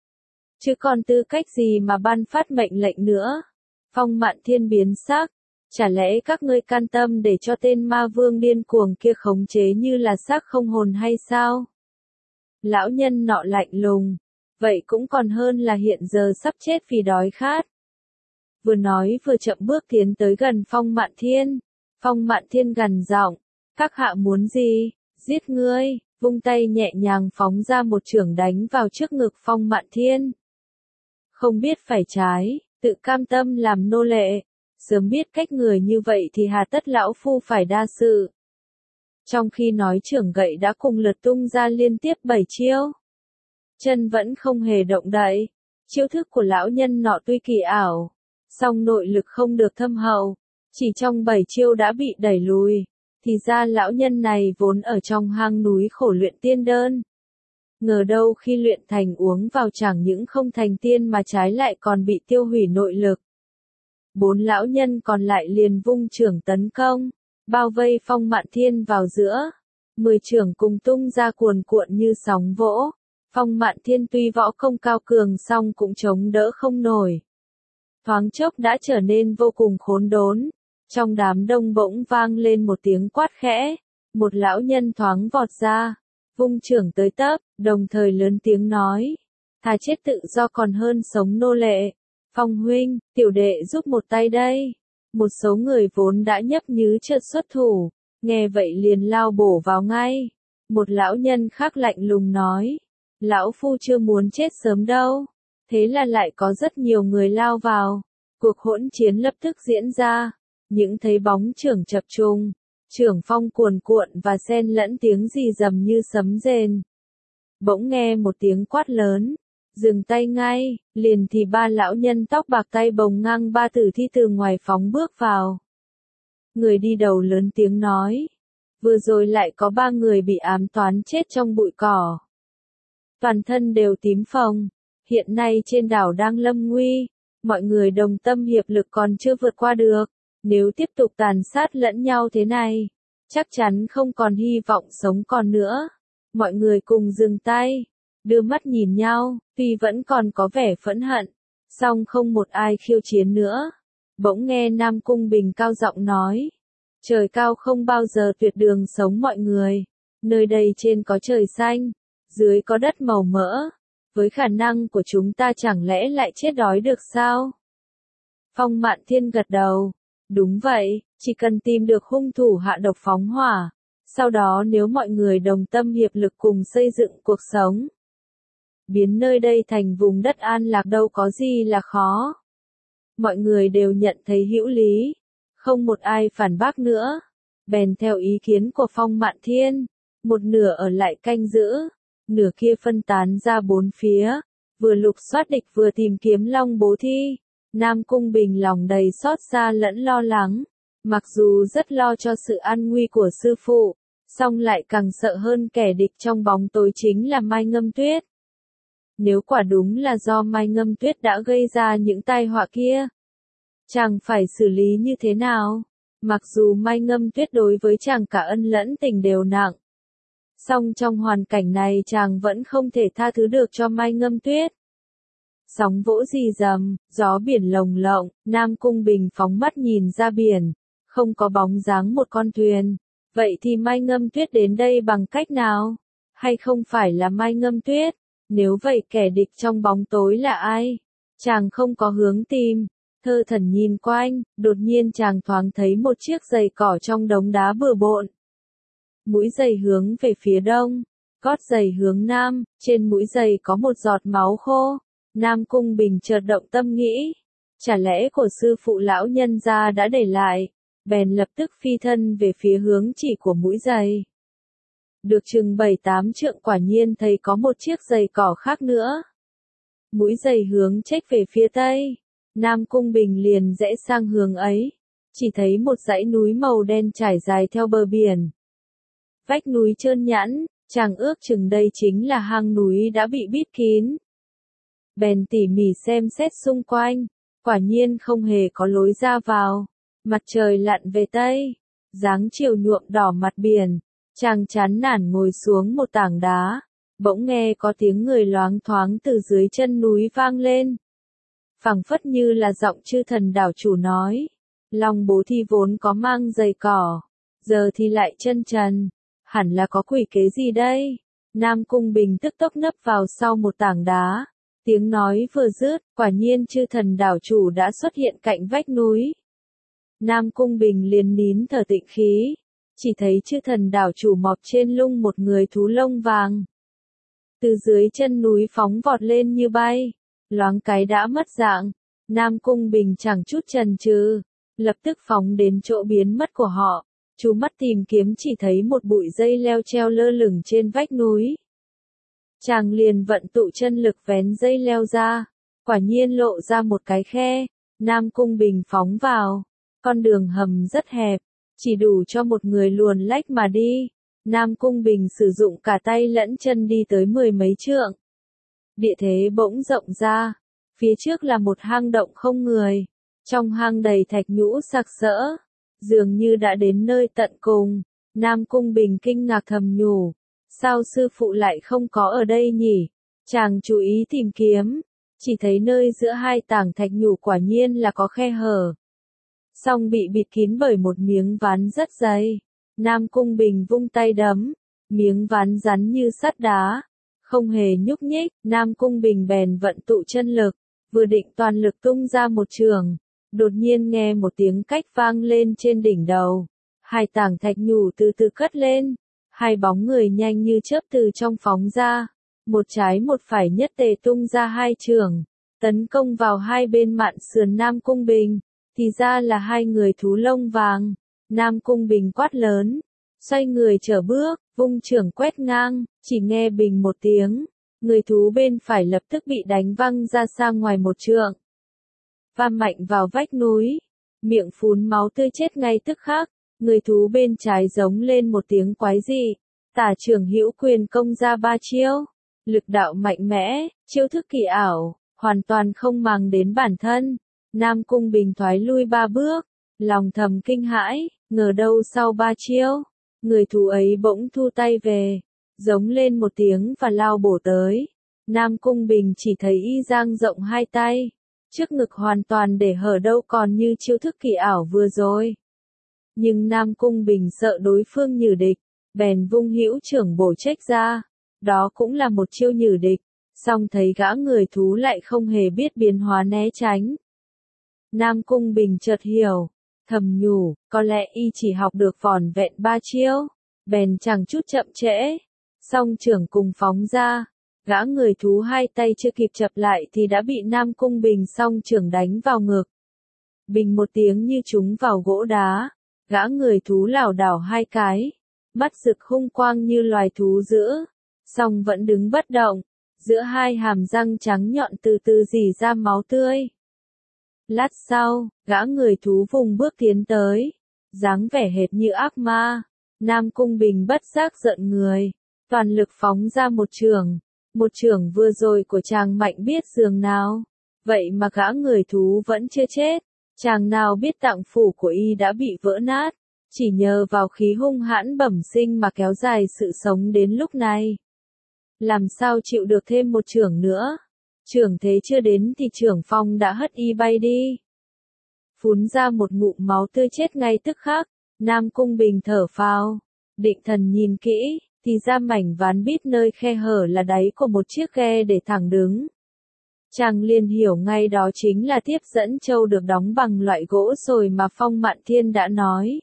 Chứ còn tư cách gì mà ban phát mệnh lệnh nữa? Phong Mạn Thiên biến sắc, chả lẽ các ngươi can tâm để cho tên ma vương điên cuồng kia khống chế như là xác không hồn hay sao? Lão nhân nọ lạnh lùng, vậy cũng còn hơn là hiện giờ sắp chết vì đói khát. Vừa nói vừa chậm bước tiến tới gần Phong Mạn Thiên. Phong Mạn Thiên gằn giọng, các hạ muốn gì? Giết ngươi, vung tay nhẹ nhàng phóng ra một chưởng đánh vào trước ngực Phong Mạn Thiên. Không biết phải trái, tự cam tâm làm nô lệ, sớm biết cách người như vậy thì hà tất lão phu phải đa sự. Trong khi nói chưởng gậy đã cùng lượt tung ra liên tiếp bảy chiêu. Chân vẫn không hề động đậy, chiêu thức của lão nhân nọ tuy kỳ ảo, song nội lực không được thâm hậu, chỉ trong bảy chiêu đã bị đẩy lùi, thì ra lão nhân này vốn ở trong hang núi khổ luyện tiên đơn. Ngờ đâu khi luyện thành uống vào chẳng những không thành tiên mà trái lại còn bị tiêu hủy nội lực. Bốn lão nhân còn lại liền vung chưởng tấn công, bao vây Phong Mạn Thiên vào giữa. Mười chưởng cùng tung ra cuồn cuộn như sóng vỗ. Phong Mạn Thiên tuy võ công cao cường song cũng chống đỡ không nổi. Thoáng chốc đã trở nên vô cùng khốn đốn. Trong đám đông bỗng vang lên một tiếng quát khẽ. Một lão nhân thoáng vọt ra, vung chưởng tới tấp, đồng thời lớn tiếng nói, thà chết tự do còn hơn sống nô lệ. Phong huynh, tiểu đệ giúp một tay đây. Một số người vốn đã nhấp nhứ chợt xuất thủ, nghe vậy liền lao bổ vào ngay. Một lão nhân khác lạnh lùng nói, lão phu chưa muốn chết sớm đâu. Thế là lại có rất nhiều người lao vào. Cuộc hỗn chiến lập tức diễn ra. Những thấy bóng chưởng chập trùng, chưởng phong cuồn cuộn và xen lẫn tiếng rì rầm như sấm rền. Bỗng nghe một tiếng quát lớn, dừng tay ngay, liền thì ba lão nhân tóc bạc tay bồng ngang ba tử thi từ ngoài phóng bước vào. Người đi đầu lớn tiếng nói, vừa rồi lại có ba người bị ám toán chết trong bụi cỏ. Toàn thân đều tím phồng, hiện nay trên đảo đang lâm nguy, mọi người đồng tâm hiệp lực còn chưa vượt qua được. Nếu tiếp tục tàn sát lẫn nhau thế này, chắc chắn không còn hy vọng sống còn nữa. Mọi người cùng dừng tay, đưa mắt nhìn nhau, tuy vẫn còn có vẻ phẫn hận, song không một ai khiêu chiến nữa. Bỗng nghe Nam Cung Bình cao giọng nói, trời cao không bao giờ tuyệt đường sống mọi người, nơi đây trên có trời xanh, dưới có đất màu mỡ, với khả năng của chúng ta chẳng lẽ lại chết đói được sao? Phong Mạn Thiên gật đầu. Đúng vậy, chỉ cần tìm được hung thủ hạ độc phóng hỏa, sau đó nếu mọi người đồng tâm hiệp lực cùng xây dựng cuộc sống, biến nơi đây thành vùng đất an lạc đâu có gì là khó. Mọi người đều nhận thấy hữu lý, không một ai phản bác nữa, bèn theo ý kiến của Phong Mạn Thiên, một nửa ở lại canh giữ, nửa kia phân tán ra bốn phía, vừa lục soát địch vừa tìm kiếm Long Bố Thi. Nam Cung Bình lòng đầy xót xa lẫn lo lắng, mặc dù rất lo cho sự an nguy của sư phụ, song lại càng sợ hơn kẻ địch trong bóng tối chính là Mai Ngâm Tuyết. Nếu quả đúng là do Mai Ngâm Tuyết đã gây ra những tai họa kia, chàng phải xử lý như thế nào? Mặc dù Mai Ngâm Tuyết đối với chàng cả ân lẫn tình đều nặng, song trong hoàn cảnh này chàng vẫn không thể tha thứ được cho Mai Ngâm Tuyết. Sóng vỗ rì rầm, gió biển lồng lộng, Nam Cung Bình phóng mắt nhìn ra biển, không có bóng dáng một con thuyền. Vậy thì Mai Ngâm Tuyết đến đây bằng cách nào? Hay không phải là Mai Ngâm Tuyết? Nếu vậy kẻ địch trong bóng tối là ai? Chàng không có hướng tìm. Thơ Thần nhìn quanh, đột nhiên chàng thoáng thấy một chiếc giày cỏ trong đống đá bừa bộn. Mũi giày hướng về phía đông, gót giày hướng nam, trên mũi giày có một giọt máu khô. Nam Cung Bình chợt động tâm nghĩ, chả lẽ của sư phụ lão nhân gia đã để lại, bèn lập tức phi thân về phía hướng chỉ của mũi giày. Được chừng bảy tám trượng quả nhiên thấy có một chiếc giày cỏ khác nữa. Mũi giày hướng chếch về phía tây, Nam Cung Bình liền rẽ sang hướng ấy, chỉ thấy một dãy núi màu đen trải dài theo bờ biển. Vách núi trơn nhẵn, chàng ước chừng đây chính là hang núi đã bị bít kín. Bèn tỉ mỉ xem xét xung quanh, quả nhiên không hề có lối ra vào. Mặt trời lặn về tây, dáng chiều nhuộm đỏ mặt biển, chàng chán nản ngồi xuống một tảng đá, bỗng nghe có tiếng người loáng thoáng từ dưới chân núi vang lên. Phảng phất như là giọng chư thần đảo chủ nói, Long Bố Thi vốn có mang giày cỏ, giờ thì lại chân trần, hẳn là có quỷ kế gì đây? Nam Cung Bình tức tốc nấp vào sau một tảng đá. Tiếng nói vừa dứt, quả nhiên chư thần đảo chủ đã xuất hiện cạnh vách núi. Nam Cung Bình liền nín thở tịnh khí, chỉ thấy chư thần đảo chủ mọc trên lưng một người thú lông vàng. Từ dưới chân núi phóng vọt lên như bay, loáng cái đã mất dạng. Nam Cung Bình chẳng chút chần chừ, lập tức phóng đến chỗ biến mất của họ. Chú mắt tìm kiếm chỉ thấy một bụi dây leo treo lơ lửng trên vách núi. Chàng liền vận tụ chân lực vén dây leo ra, quả nhiên lộ ra một cái khe. Nam Cung Bình phóng vào, con đường hầm rất hẹp, chỉ đủ cho một người luồn lách mà đi. Nam Cung Bình sử dụng cả tay lẫn chân đi tới mười mấy trượng. Địa thế bỗng rộng ra, phía trước là một hang động không người, trong hang đầy thạch nhũ sặc sỡ, dường như đã đến nơi tận cùng. Nam Cung Bình kinh ngạc thầm nhủ, sao sư phụ lại không có ở đây nhỉ? Chàng chú ý tìm kiếm, chỉ thấy nơi giữa hai tảng thạch nhũ quả nhiên là có khe hở, song bị bịt kín bởi một miếng ván rất dày. Nam Cung Bình vung tay đấm, miếng ván rắn như sắt đá, không hề nhúc nhích. Nam Cung Bình bèn vận tụ chân lực, vừa định toàn lực tung ra một trường, đột nhiên nghe một tiếng cách vang lên trên đỉnh đầu. Hai tảng thạch nhũ từ từ cất lên, hai bóng người nhanh như chớp từ trong phóng ra, một trái một phải nhất tề tung ra hai trường, tấn công vào hai bên mạn sườn Nam Cung Bình. Thì ra là hai người thú lông vàng. Nam Cung Bình quát lớn, xoay người trở bước, vung chưởng quét ngang, chỉ nghe bình một tiếng, người thú bên phải lập tức bị đánh văng ra xa ngoài một trượng, va mạnh vào vách núi, miệng phun máu tươi chết ngay tức khắc. Người thú bên trái giống lên một tiếng quái dị, tả trưởng hữu quyền công ra ba chiêu, lực đạo mạnh mẽ, chiêu thức kỳ ảo, hoàn toàn không màng đến bản thân. Nam Cung Bình thoái lui ba bước, lòng thầm kinh hãi, ngờ đâu sau ba chiêu, người thú ấy bỗng thu tay về, giống lên một tiếng và lao bổ tới. Nam Cung Bình chỉ thấy y dang rộng hai tay, trước ngực hoàn toàn để hở đâu còn như chiêu thức kỳ ảo vừa rồi. Nhưng Nam Cung Bình sợ đối phương nhử địch, bèn vung hữu trưởng bổ chếch ra, đó cũng là một chiêu nhử địch, song thấy gã người thú lại không hề biết biến hóa né tránh. Nam Cung Bình chợt hiểu, thầm nhủ, có lẽ y chỉ học được vỏn vẹn ba chiêu, bèn chẳng chút chậm trễ. Song trưởng cùng phóng ra, gã người thú hai tay chưa kịp chập lại thì đã bị Nam Cung Bình song trưởng đánh vào ngực. Bình một tiếng như trúng vào gỗ đá, gã người thú lảo đảo hai cái, mắt rực hung quang như loài thú dữ, song vẫn đứng bất động, giữa hai hàm răng trắng nhọn từ từ rỉ ra máu tươi. Lát sau, gã người thú vùng bước tiến tới, dáng vẻ hệt như ác ma. Nam Cung Bình bất giác giận người, toàn lực phóng ra một chưởng. Một chưởng vừa rồi của chàng mạnh biết dường nào, vậy mà gã người thú vẫn chưa chết. Chàng nào biết tạng phủ của y đã bị vỡ nát, chỉ nhờ vào khí hung hãn bẩm sinh mà kéo dài sự sống đến lúc này. Làm sao chịu được thêm một chưởng nữa? Chưởng thế chưa đến thì chưởng phong đã hất y bay đi. Phun ra một ngụm máu tươi chết ngay tức khắc, Nam Cung Bình thở phào, định thần nhìn kỹ, thì ra mảnh ván bít nơi khe hở là đáy của một chiếc ghe để thẳng đứng. Chàng liền hiểu ngay đó chính là tiếp dẫn châu được đóng bằng loại gỗ sồi mà Phong Mạn Thiên đã nói.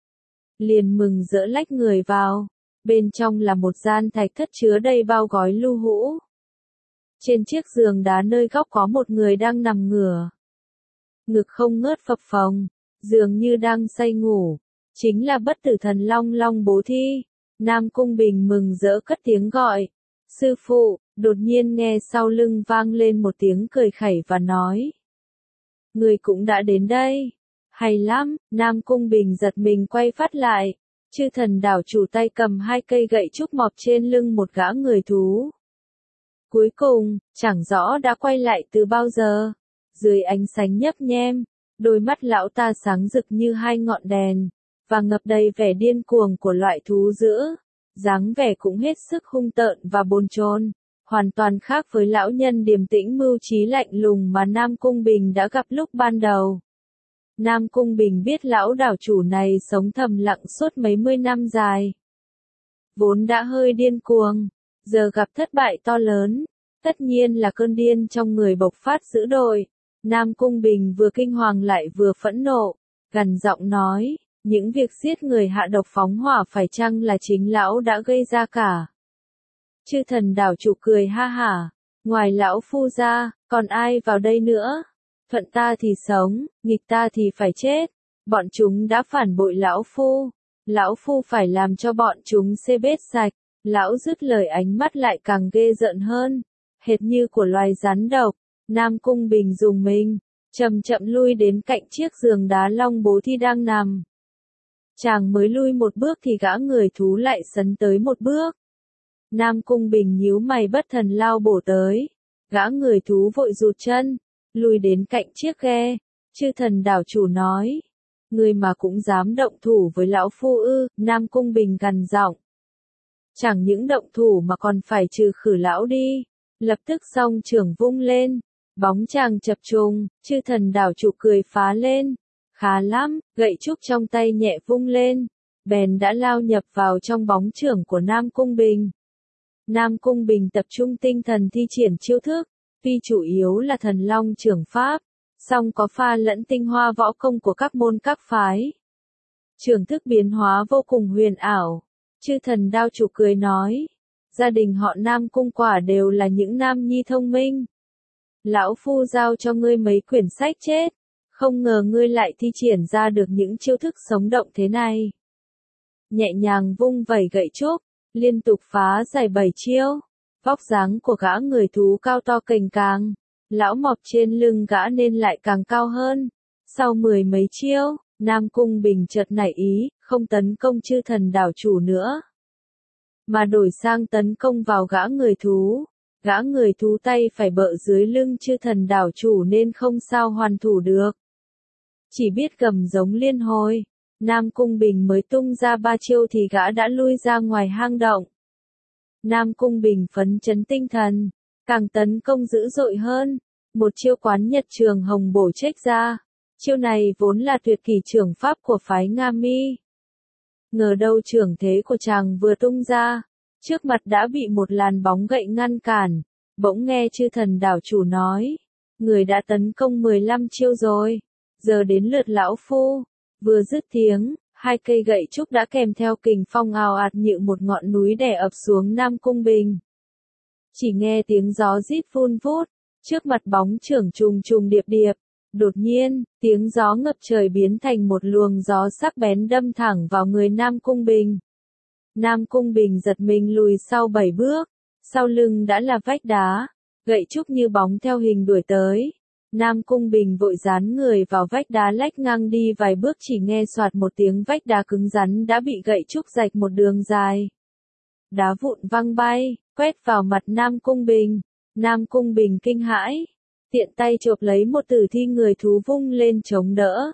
Liền mừng rỡ lách người vào, bên trong là một gian thạch thất chứa đầy bao gói lưu hũ. Trên chiếc giường đá nơi góc có một người đang nằm ngửa. Ngực không ngớt phập phồng, dường như đang say ngủ, chính là bất tử thần Long Long Bố Thi. Nam Cung Bình mừng rỡ cất tiếng gọi, sư phụ, đột nhiên nghe sau lưng vang lên một tiếng cười khẩy và nói. Người cũng đã đến đây, hay lắm, Nam Cung Bình giật mình quay phát lại, chư thần đảo chủ tay cầm hai cây gậy trúc mọc trên lưng một gã người thú. Cuối cùng, chẳng rõ đã quay lại từ bao giờ, dưới ánh sáng nhấp nhem, đôi mắt lão ta sáng rực như hai ngọn đèn, và ngập đầy vẻ điên cuồng của loại thú dữ, dáng vẻ cũng hết sức hung tợn và bồn chồn, hoàn toàn khác với lão nhân điềm tĩnh mưu trí lạnh lùng mà Nam Cung Bình đã gặp lúc ban đầu. Nam Cung Bình biết lão đảo chủ này sống thầm lặng suốt mấy mươi năm dài. Vốn đã hơi điên cuồng, giờ gặp thất bại to lớn, tất nhiên là cơn điên trong người bộc phát dữ dội. Nam Cung Bình vừa kinh hoàng lại vừa phẫn nộ, gằn giọng nói, những việc giết người hạ độc phóng hỏa phải chăng là chính lão đã gây ra cả? Chư thần đảo chủ cười ha hả, ngoài lão phu ra, còn ai vào đây nữa? Thuận ta thì sống, nghịch ta thì phải chết. Bọn chúng đã phản bội lão phu, lão phu phải làm cho bọn chúng xê bết sạch. Lão dứt lời ánh mắt lại càng ghê rợn hơn, hệt như của loài rắn độc. Nam Cung Bình dùng mình, chậm chậm lui đến cạnh chiếc giường đá Long Bố Thi đang nằm. Chàng mới lui một bước thì gã người thú lại sấn tới một bước. Nam Cung Bình nhíu mày bất thần lao bổ tới, gã người thú vội rụt chân, lùi đến cạnh chiếc ghe. Chư thần đảo chủ nói, người mà cũng dám động thủ với lão phu ư? Nam Cung Bình gằn giọng. Chẳng những động thủ mà còn phải trừ khử lão đi. Lập tức song trưởng vung lên, bóng chàng chập trùng, chư thần đảo chủ cười phá lên. Khá lắm, gậy trúc trong tay nhẹ vung lên, bèn đã lao nhập vào trong bóng chưởng của Nam Cung Bình. Nam Cung Bình tập trung tinh thần thi triển chiêu thức, tuy chủ yếu là thần long chưởng pháp, song có pha lẫn tinh hoa võ công của các môn các phái. Chưởng thức biến hóa vô cùng huyền ảo. Chư thần đao chủ cười nói, gia đình họ Nam Cung quả đều là những nam nhi thông minh. Lão phu giao cho ngươi mấy quyển sách chết, không ngờ ngươi lại thi triển ra được những chiêu thức sống động thế này. Nhẹ nhàng vung vẩy gậy trúc, liên tục phá giải bảy chiêu. Vóc dáng của gã người thú cao to cành càng, lão mọc trên lưng gã nên lại càng cao hơn. Sau mười mấy chiêu, Nam Cung Bình chợt nảy ý, không tấn công chư thần đảo chủ nữa, mà đổi sang tấn công vào gã người thú. Gã người thú tay phải bợ dưới lưng chư thần đảo chủ nên không sao hoàn thủ được. Chỉ biết gầm giống liên hồi, Nam Cung Bình mới tung ra ba chiêu thì gã đã lui ra ngoài hang động. Nam Cung Bình phấn chấn tinh thần, càng tấn công dữ dội hơn. Một chiêu quán nhật trường hồng bổ trách ra. Chiêu này vốn là tuyệt kỷ chưởng pháp của phái Nga Mi. Ngờ đâu chưởng thế của chàng vừa tung ra, trước mặt đã bị một làn bóng gậy ngăn cản. Bỗng nghe chư thần đảo chủ nói, người đã tấn công mười lăm chiêu rồi, giờ đến lượt lão phu. Vừa dứt tiếng, hai cây gậy trúc đã kèm theo kình phong ào ạt như một ngọn núi đè ập xuống Nam Cung Bình. Chỉ nghe tiếng gió rít vun vút, trước mặt bóng chưởng trùng trùng điệp điệp. Đột nhiên, tiếng gió ngập trời biến thành một luồng gió sắc bén đâm thẳng vào người Nam Cung Bình. Nam Cung Bình giật mình lùi sau bảy bước, sau lưng đã là vách đá, gậy trúc như bóng theo hình đuổi tới. Nam Cung Bình vội dán người vào vách đá lách ngang đi vài bước, chỉ nghe soạt một tiếng, vách đá cứng rắn đã bị gậy trúc rạch một đường dài. Đá vụn văng bay, quét vào mặt Nam Cung Bình. Nam Cung Bình kinh hãi, tiện tay chộp lấy một tử thi người thú vung lên chống đỡ.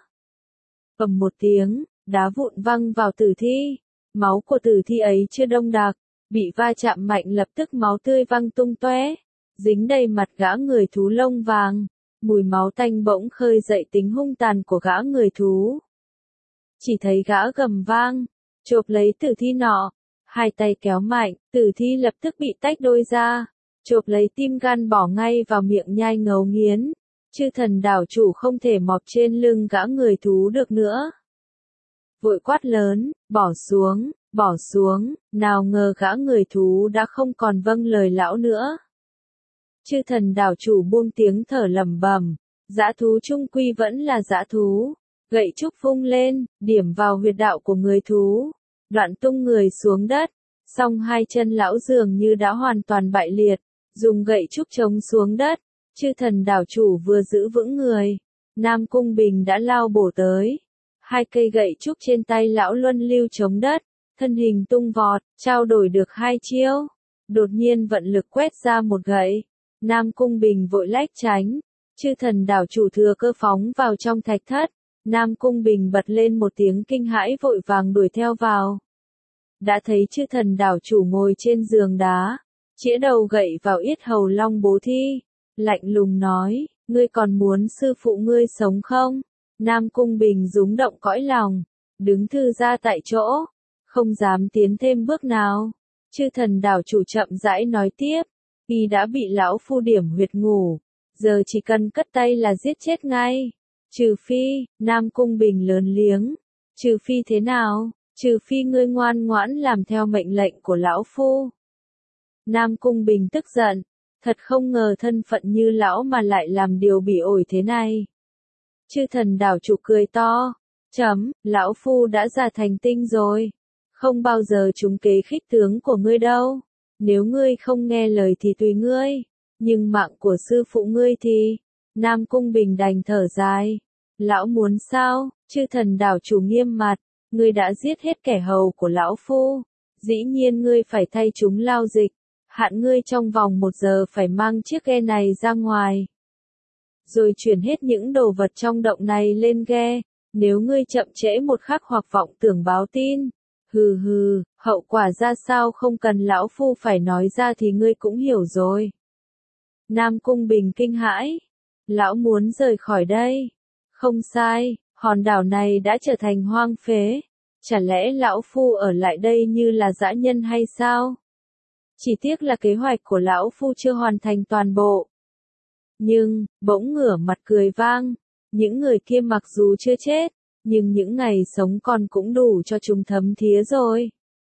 Ầm một tiếng, đá vụn văng vào tử thi. Máu của tử thi ấy chưa đông đặc, bị va chạm mạnh lập tức máu tươi văng tung tóe, dính đầy mặt gã người thú lông vàng. Mùi máu tanh bỗng khơi dậy tính hung tàn của gã người thú. Chỉ thấy gã gầm vang, chộp lấy tử thi nọ, hai tay kéo mạnh, tử thi lập tức bị tách đôi ra, chộp lấy tim gan bỏ ngay vào miệng nhai ngấu nghiến. Chư thần đảo chủ không thể mọc trên lưng gã người thú được nữa. Vội quát lớn, bỏ xuống, bỏ xuống, nào ngờ gã người thú đã không còn vâng lời lão nữa. Chư thần đảo chủ buông tiếng thở lẩm bẩm, dã thú chung quy vẫn là dã thú. Gậy trúc vung lên, điểm vào huyệt đạo của người thú, đoạn tung người xuống đất, song hai chân lão dường như đã hoàn toàn bại liệt, dùng gậy trúc chống xuống đất. Chư thần đảo chủ vừa giữ vững người, Nam Cung Bình đã lao bổ tới. Hai cây gậy trúc trên tay lão luân lưu chống đất, thân hình tung vọt, trao đổi được hai chiêu. Đột nhiên vận lực quét ra một gậy. Nam Cung Bình vội lách tránh, chư thần đảo chủ thừa cơ phóng vào trong thạch thất. Nam Cung Bình bật lên một tiếng kinh hãi vội vàng đuổi theo vào. Đã thấy chư thần đảo chủ ngồi trên giường đá, chĩa đầu gậy vào yết hầu Long Bố Thi, lạnh lùng nói, ngươi còn muốn sư phụ ngươi sống không? Nam Cung Bình rúng động cõi lòng, đứng thư ra tại chỗ, không dám tiến thêm bước nào. Chư thần đảo chủ chậm rãi nói tiếp, y đã bị lão phu điểm huyệt ngủ, giờ chỉ cần cất tay là giết chết ngay. Trừ phi, Nam Cung Bình lớn liếng, trừ phi thế nào, trừ phi ngươi ngoan ngoãn làm theo mệnh lệnh của lão phu. Nam Cung Bình tức giận, thật không ngờ thân phận như lão mà lại làm điều bỉ ổi thế này. Chư thần đảo chủ cười to, chấm, lão phu đã già thành tinh rồi, không bao giờ trúng kế khích tướng của ngươi đâu. Nếu ngươi không nghe lời thì tùy ngươi, nhưng mạng của sư phụ ngươi thì... Nam Cung Bình đành thở dài. Lão muốn sao? Chư thần đảo chủ nghiêm mặt, ngươi đã giết hết kẻ hầu của lão phu, dĩ nhiên ngươi phải thay chúng lao dịch, hạn ngươi trong vòng một giờ phải mang chiếc ghe này ra ngoài, rồi chuyển hết những đồ vật trong động này lên ghe. Nếu ngươi chậm trễ một khắc hoặc vọng tưởng báo tin, hừ hừ, hậu quả ra sao không cần lão phu phải nói ra thì ngươi cũng hiểu rồi. Nam Cung Bình kinh hãi, lão muốn rời khỏi đây. Không sai, hòn đảo này đã trở thành hoang phế, chả lẽ lão phu ở lại đây như là dã nhân hay sao? Chỉ tiếc là kế hoạch của lão phu chưa hoàn thành toàn bộ. Nhưng, bỗng ngửa mặt cười vang, những người kia mặc dù chưa chết, nhưng những ngày sống còn cũng đủ cho chúng thấm thía rồi.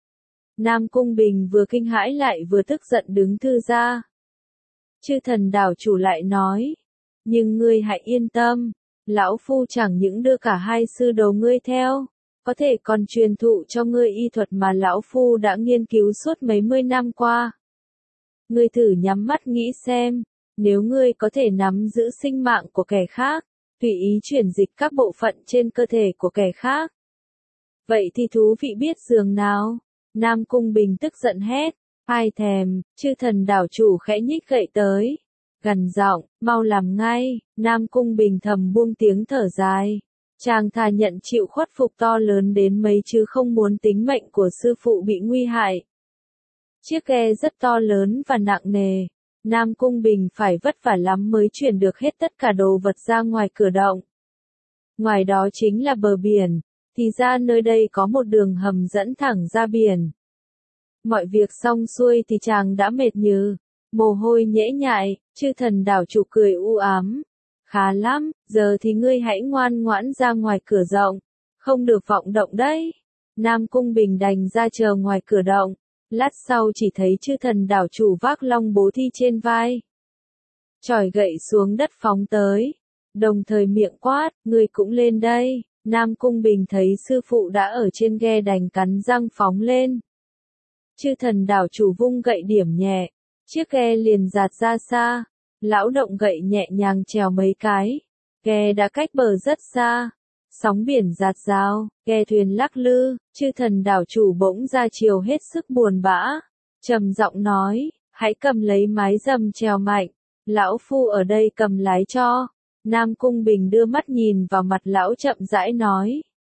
Nam Cung Bình vừa kinh hãi lại vừa tức giận đứng thư ra. Chư thần đảo chủ lại nói, nhưng ngươi hãy yên tâm, lão phu chẳng những đưa cả hai sư đồ ngươi theo, có thể còn truyền thụ cho ngươi y thuật mà lão phu đã nghiên cứu suốt mấy mươi năm qua. Ngươi thử nhắm mắt nghĩ xem, nếu ngươi có thể nắm giữ sinh mạng của kẻ khác, tùy ý chuyển dịch các bộ phận trên cơ thể của kẻ khác, vậy thì thú vị biết dường nào? Nam Cung Bình tức giận hét, ai thèm. Chư thần đảo chủ khẽ nhích gậy tới, gằn giọng, mau làm ngay. Nam Cung Bình thầm buông tiếng thở dài, chàng thà nhận chịu khuất phục to lớn đến mấy chứ không muốn tính mệnh của sư phụ bị nguy hại. Chiếc ghe rất to lớn và nặng nề, Nam Cung Bình phải vất vả lắm mới chuyển được hết tất cả đồ vật ra ngoài cửa động. Ngoài đó chính là bờ biển, thì ra nơi đây có một đường hầm dẫn thẳng ra biển. Mọi việc xong xuôi thì chàng đã mệt nhừ, mồ hôi nhễ nhại. Chư thần đảo chủ cười u ám, khá lắm, giờ thì ngươi hãy ngoan ngoãn ra ngoài cửa rộng, Không được vọng động đấy. Nam Cung Bình đành ra chờ ngoài cửa động. Lát sau chỉ thấy chư thần đảo chủ vác long bố thi trên vai. Chỏi gậy xuống đất phóng tới. Đồng thời miệng quát, người cũng lên đây. Nam Cung Bình thấy sư phụ đã ở trên ghe đành cắn răng phóng lên. Chư thần đảo chủ vung gậy điểm nhẹ. Chiếc ghe liền giạt ra xa. Lão động gậy nhẹ nhàng trèo mấy cái. Ghe đã cách bờ rất xa. Sóng biển giạt rào, ghe thuyền lắc lư, chư thần đảo chủ bỗng ra chiều hết sức buồn bã. Trầm giọng nói, hãy cầm lấy mái rầm trèo mạnh. Lão phu ở đây cầm lái cho. Nam Cung Bình đưa mắt nhìn vào mặt lão chậm rãi nói.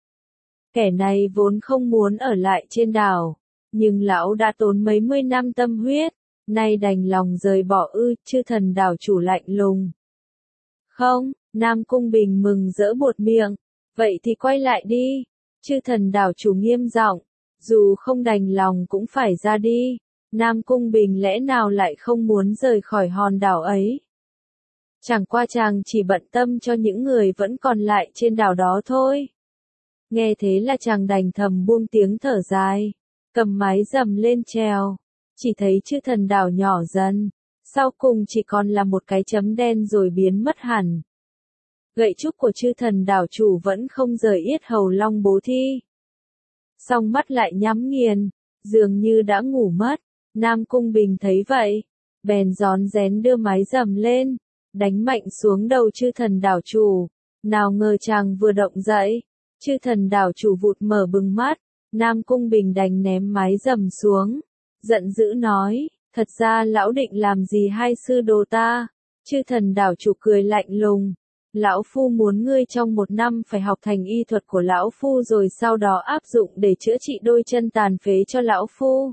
Kẻ này vốn không muốn ở lại trên đảo. Nhưng lão đã tốn mấy mươi năm tâm huyết. Nay đành lòng rời bỏ ư, chư thần đảo chủ lạnh lùng. Không, Nam Cung Bình mừng rỡ buột miệng. Vậy thì quay lại đi. Chư thần đảo chủ nghiêm giọng. Dù không đành lòng cũng phải ra đi. Nam Cung Bình lẽ nào lại không muốn rời khỏi hòn đảo ấy. Chẳng qua chàng chỉ bận tâm cho những người vẫn còn lại trên đảo đó thôi. Nghe thế là chàng đành thầm buông tiếng thở dài. Cầm mái rầm lên trèo. Chỉ thấy chư thần đảo nhỏ dần. Sau cùng chỉ còn là một cái chấm đen rồi biến mất hẳn. Gậy trúc của chư thần đảo chủ vẫn không rời yết hầu long bố thi. Song mắt lại nhắm nghiền, dường như đã ngủ mất. Nam Cung Bình thấy vậy, bèn rón rén đưa mái rầm lên, đánh mạnh xuống đầu chư thần đảo chủ. Nào ngờ chàng vừa động dậy, chư thần đảo chủ vụt mở bừng mắt. Nam Cung Bình đành ném mái rầm xuống, giận dữ nói, thật ra lão định làm gì hai sư đồ ta? Chư thần đảo chủ cười lạnh lùng. Lão phu muốn ngươi trong một năm phải học thành y thuật của lão phu rồi sau đó áp dụng để chữa trị đôi chân tàn phế cho lão phu.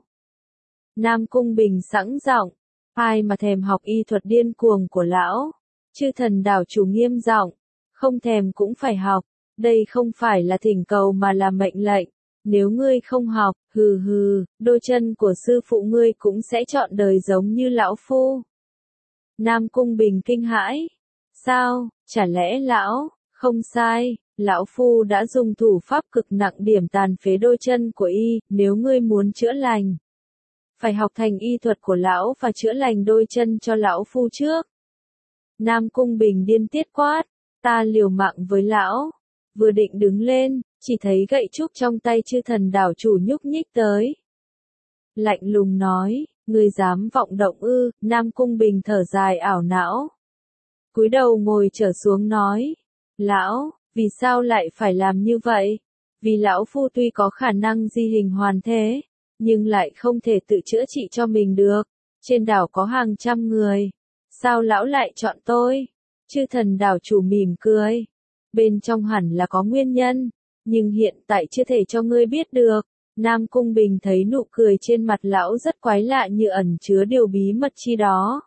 Nam Cung Bình sẵn giọng, ai mà thèm học y thuật điên cuồng của lão? Chư thần đảo chủ nghiêm giọng, không thèm cũng phải học, đây không phải là thỉnh cầu mà là mệnh lệnh. Nếu ngươi không học, hừ hừ, đôi chân của sư phụ ngươi cũng sẽ trọn đời giống như lão phu. Nam Cung Bình kinh hãi. Sao, chả lẽ lão, không sai, lão phu đã dùng thủ pháp cực nặng điểm tàn phế đôi chân của y, nếu ngươi muốn chữa lành. Phải học thành y thuật của lão và chữa lành đôi chân cho lão phu trước. Nam Cung Bình điên tiết quát, ta liều mạng với lão. Vừa định đứng lên, chỉ thấy gậy trúc trong tay chư thần đảo chủ nhúc nhích tới. Lạnh lùng nói, ngươi dám vọng động ư? Nam Cung Bình thở dài ảo não. Cúi đầu ngồi trở xuống nói, lão, vì sao lại phải làm như vậy? Vì lão phu tuy có khả năng di hình hoàn thế, nhưng lại không thể tự chữa trị cho mình được. Trên đảo có hàng trăm người, sao lão lại chọn tôi? Chư thần đảo chủ mỉm cười. Bên trong hẳn là có nguyên nhân, nhưng hiện tại chưa thể cho ngươi biết được. Nam Cung Bình thấy nụ cười trên mặt lão rất quái lạ như ẩn chứa điều bí mật chi đó.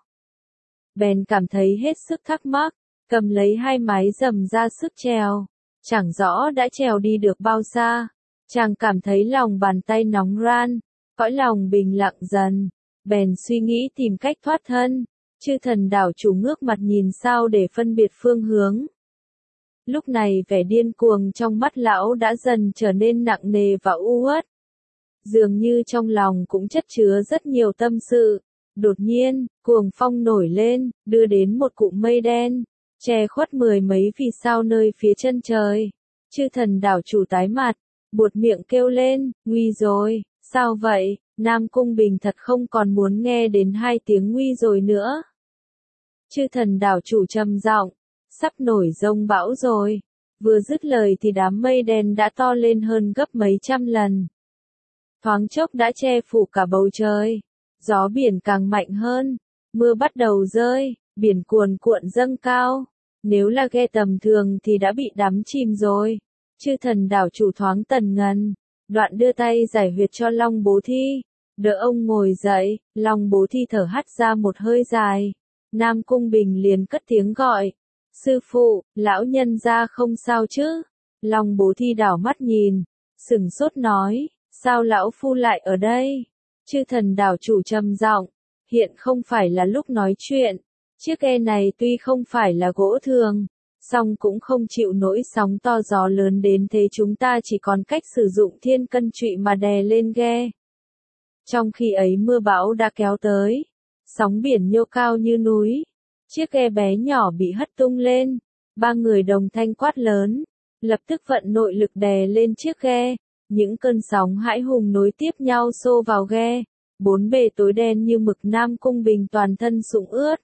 Bèn cảm thấy hết sức thắc mắc, cầm lấy hai mái rầm ra sức trèo. Chẳng rõ đã trèo đi được bao xa. Chàng cảm thấy lòng bàn tay nóng ran, cõi lòng bình lặng dần. Bèn suy nghĩ tìm cách thoát thân. Chư thần đảo chủ ngước mặt nhìn sao để phân biệt phương hướng. Lúc này vẻ điên cuồng trong mắt lão đã dần trở nên nặng nề và u uất. Dường như trong lòng cũng chất chứa rất nhiều tâm sự. Đột nhiên, cuồng phong nổi lên, đưa đến một cụm mây đen, che khuất mười mấy vì sao nơi phía chân trời. Chư thần đảo chủ tái mặt, buột miệng kêu lên, nguy rồi, sao vậy? Nam Cung Bình thật không còn muốn nghe đến hai tiếng nguy rồi nữa. Chư thần đảo chủ trầm giọng, sắp nổi giông bão rồi. Vừa dứt lời thì đám mây đen đã to lên hơn gấp mấy trăm lần. Thoáng chốc đã che phủ cả bầu trời. Gió biển càng mạnh hơn, mưa bắt đầu rơi, biển cuồn cuộn dâng cao. Nếu là ghe tầm thường thì đã bị đắm chìm rồi. Chư thần đảo chủ thoáng tần ngần, đoạn đưa tay giải huyệt cho Long Bố Thi, đỡ ông ngồi dậy. Long Bố Thi thở hắt ra một hơi dài. Nam Cung Bình liền cất tiếng gọi, sư phụ, lão nhân gia không sao chứ? Long Bố Thi đảo mắt nhìn, sửng sốt nói, sao lão phu lại ở đây? Chư thần đảo chủ trầm giọng, hiện không phải là lúc nói chuyện. Chiếc ghe này tuy không phải là gỗ thường, song cũng không chịu nổi sóng to gió lớn đến thế, chúng ta chỉ còn cách sử dụng thiên cân trụy mà đè lên ghe. Trong khi ấy mưa bão đã kéo tới, sóng biển nhô cao như núi, chiếc ghe bé nhỏ bị hất tung lên, ba người đồng thanh quát lớn, lập tức vận nội lực đè lên chiếc ghe, những cơn sóng hãi hùng nối tiếp nhau xô vào ghe, bốn bề tối đen như mực. Nam Cung Bình toàn thân sũng ướt.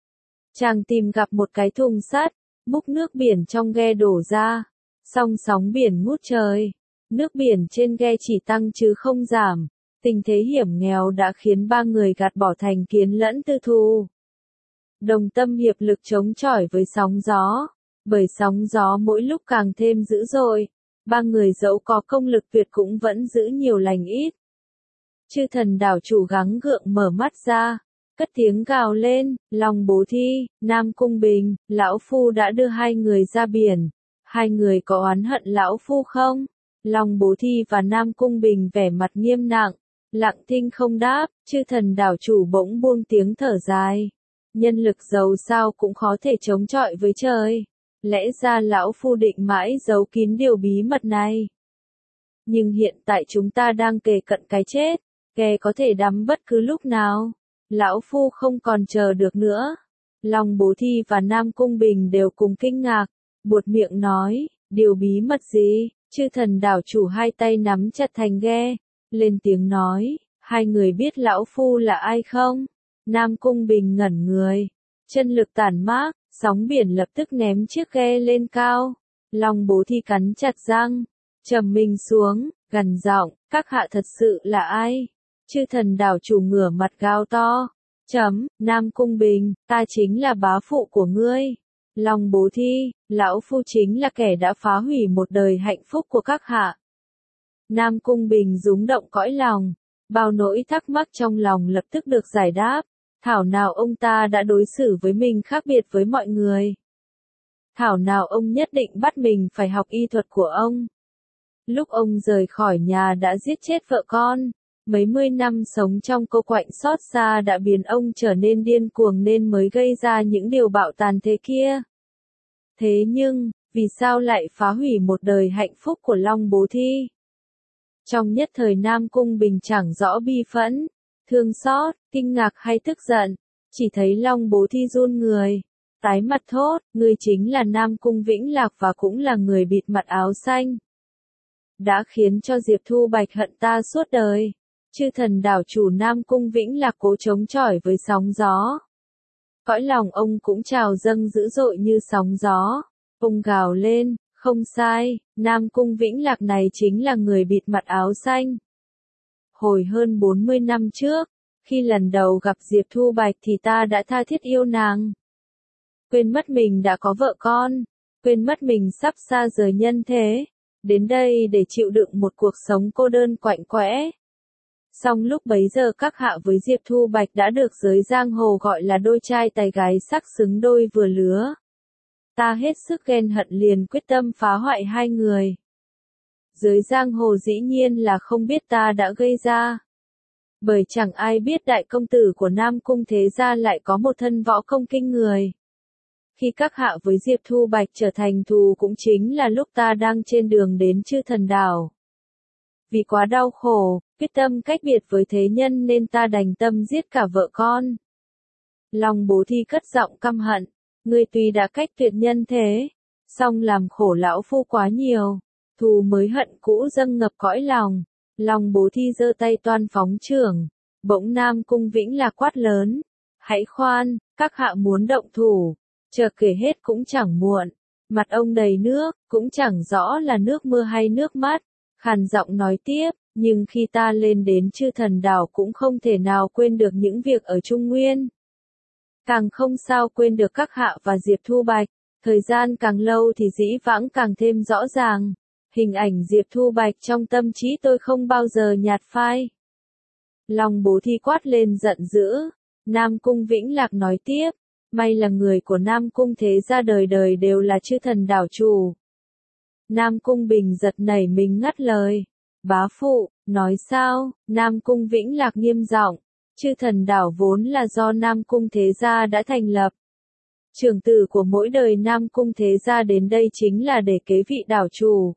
Chàng tìm gặp một cái thùng sắt, múc nước biển trong ghe đổ ra, song sóng biển ngút trời, nước biển trên ghe chỉ tăng chứ không giảm, tình thế hiểm nghèo đã khiến ba người gạt bỏ thành kiến lẫn tư thù. Đồng tâm hiệp lực chống chọi với sóng gió, bởi sóng gió mỗi lúc càng thêm dữ dội, ba người dẫu có công lực tuyệt cũng vẫn giữ nhiều lành ít. Chư thần đảo chủ gắng gượng mở mắt ra, cất tiếng gào lên, Long Bố Thi, Nam Cung Bình, lão phu đã đưa hai người ra biển, hai người có oán hận lão phu không? Long Bố Thi và Nam Cung Bình vẻ mặt nghiêm nặng, lặng thinh không đáp. Chư thần đảo chủ bỗng buông tiếng thở dài, nhân lực dầu sao cũng khó thể chống chọi với trời, lẽ ra lão phu định mãi giấu kín điều bí mật này. Nhưng hiện tại chúng ta đang kề cận cái chết, ghe có thể đắm bất cứ lúc nào, lão phu không còn chờ được nữa. Long Bố Thi và Nam Cung Bình đều cùng kinh ngạc, buột miệng nói, điều bí mật gì? Chư thần đảo chủ hai tay nắm chặt thành ghe, lên tiếng nói, hai người biết lão phu là ai không? Nam Cung Bình ngẩn người, chân lực tản mát, sóng biển lập tức ném chiếc ghe lên cao. Long Bố Thi cắn chặt răng, trầm mình xuống, gằn giọng, các hạ thật sự là ai? Chư thần đảo chủ ngửa mặt gào to, chấm, Nam Cung Bình, ta chính là bá phụ của ngươi. Long Bố Thi, lão phu chính là kẻ đã phá hủy một đời hạnh phúc của các hạ. Nam Cung Bình rúng động cõi lòng, bao nỗi thắc mắc trong lòng lập tức được giải đáp. Thảo nào ông ta đã đối xử với mình khác biệt với mọi người. Thảo nào ông nhất định bắt mình phải học y thuật của ông. Lúc ông rời khỏi nhà đã giết chết vợ con, mấy mươi năm sống trong cô quạnh xót xa đã biến ông trở nên điên cuồng nên mới gây ra những điều bạo tàn thế kia. Thế nhưng, vì sao lại phá hủy một đời hạnh phúc của Long Bố Thi? Trong nhất thời Nam Cung Bình chẳng rõ bi phẫn, thương xót, kinh ngạc hay tức giận, chỉ thấy Long Bố Thi run người, tái mặt thốt, ngươi chính là Nam Cung Vĩnh Lạc và cũng là người bịt mặt áo xanh. Đã khiến cho Diệp Thu Bạch hận ta suốt đời. Chư thần đảo chủ Nam Cung Vĩnh Lạc cố chống chọi với sóng gió. Cõi lòng ông cũng trào dâng dữ dội như sóng gió. Ông gào lên, không sai, Nam Cung Vĩnh Lạc này chính là người bịt mặt áo xanh. Hồi hơn bốn mươi năm trước, khi lần đầu gặp Diệp Thu Bạch thì ta đã tha thiết yêu nàng. Quên mất mình đã có vợ con, quên mất mình sắp xa rời nhân thế, đến đây để chịu đựng một cuộc sống cô đơn quạnh quẽ. Song lúc bấy giờ các hạ với Diệp Thu Bạch đã được giới giang hồ gọi là đôi trai tài gái sắc xứng đôi vừa lứa. Ta hết sức ghen hận liền quyết tâm phá hoại hai người. Giới giang hồ dĩ nhiên là không biết ta đã gây ra. Bởi chẳng ai biết đại công tử của Nam Cung thế gia lại có một thân võ công kinh người. Khi các hạ với Diệp Thu Bạch trở thành thù cũng chính là lúc ta đang trên đường đến Chư Thần Đảo. Vì quá đau khổ, quyết tâm cách biệt với thế nhân nên ta đành tâm giết cả vợ con. Long Bố Thi cất giọng căm hận, ngươi tuy đã cách tuyệt nhân thế, song làm khổ lão phu quá nhiều, thù mới hận cũ dâng ngập cõi lòng. Long Bố Thi giơ tay toan phóng chưởng, bỗng Nam Cung Vĩnh Lạc quát lớn, hãy khoan, các hạ muốn động thủ, chờ kể hết cũng chẳng muộn. Mặt ông đầy nước, cũng chẳng rõ là nước mưa hay nước mắt, khàn giọng nói tiếp, nhưng khi ta lên đến Chư Thần Đảo cũng không thể nào quên được những việc ở Trung Nguyên. Càng không sao quên được các hạ và Diệp Thu Bạch, thời gian càng lâu thì dĩ vãng càng thêm rõ ràng. Hình ảnh Diệp Thu Bạch trong tâm trí tôi không bao giờ nhạt phai. Long Bố Thi quát lên giận dữ. Nam Cung Vĩnh Lạc nói tiếp, may là người của Nam Cung thế gia đời đời đều là Chư Thần Đảo chủ. Nam Cung Bình giật nảy mình ngắt lời. Bá phụ, nói sao? Nam Cung Vĩnh Lạc nghiêm giọng. Chư Thần Đảo vốn là do Nam Cung thế gia đã thành lập. Trưởng tử của mỗi đời Nam Cung thế gia đến đây chính là để kế vị đảo chủ.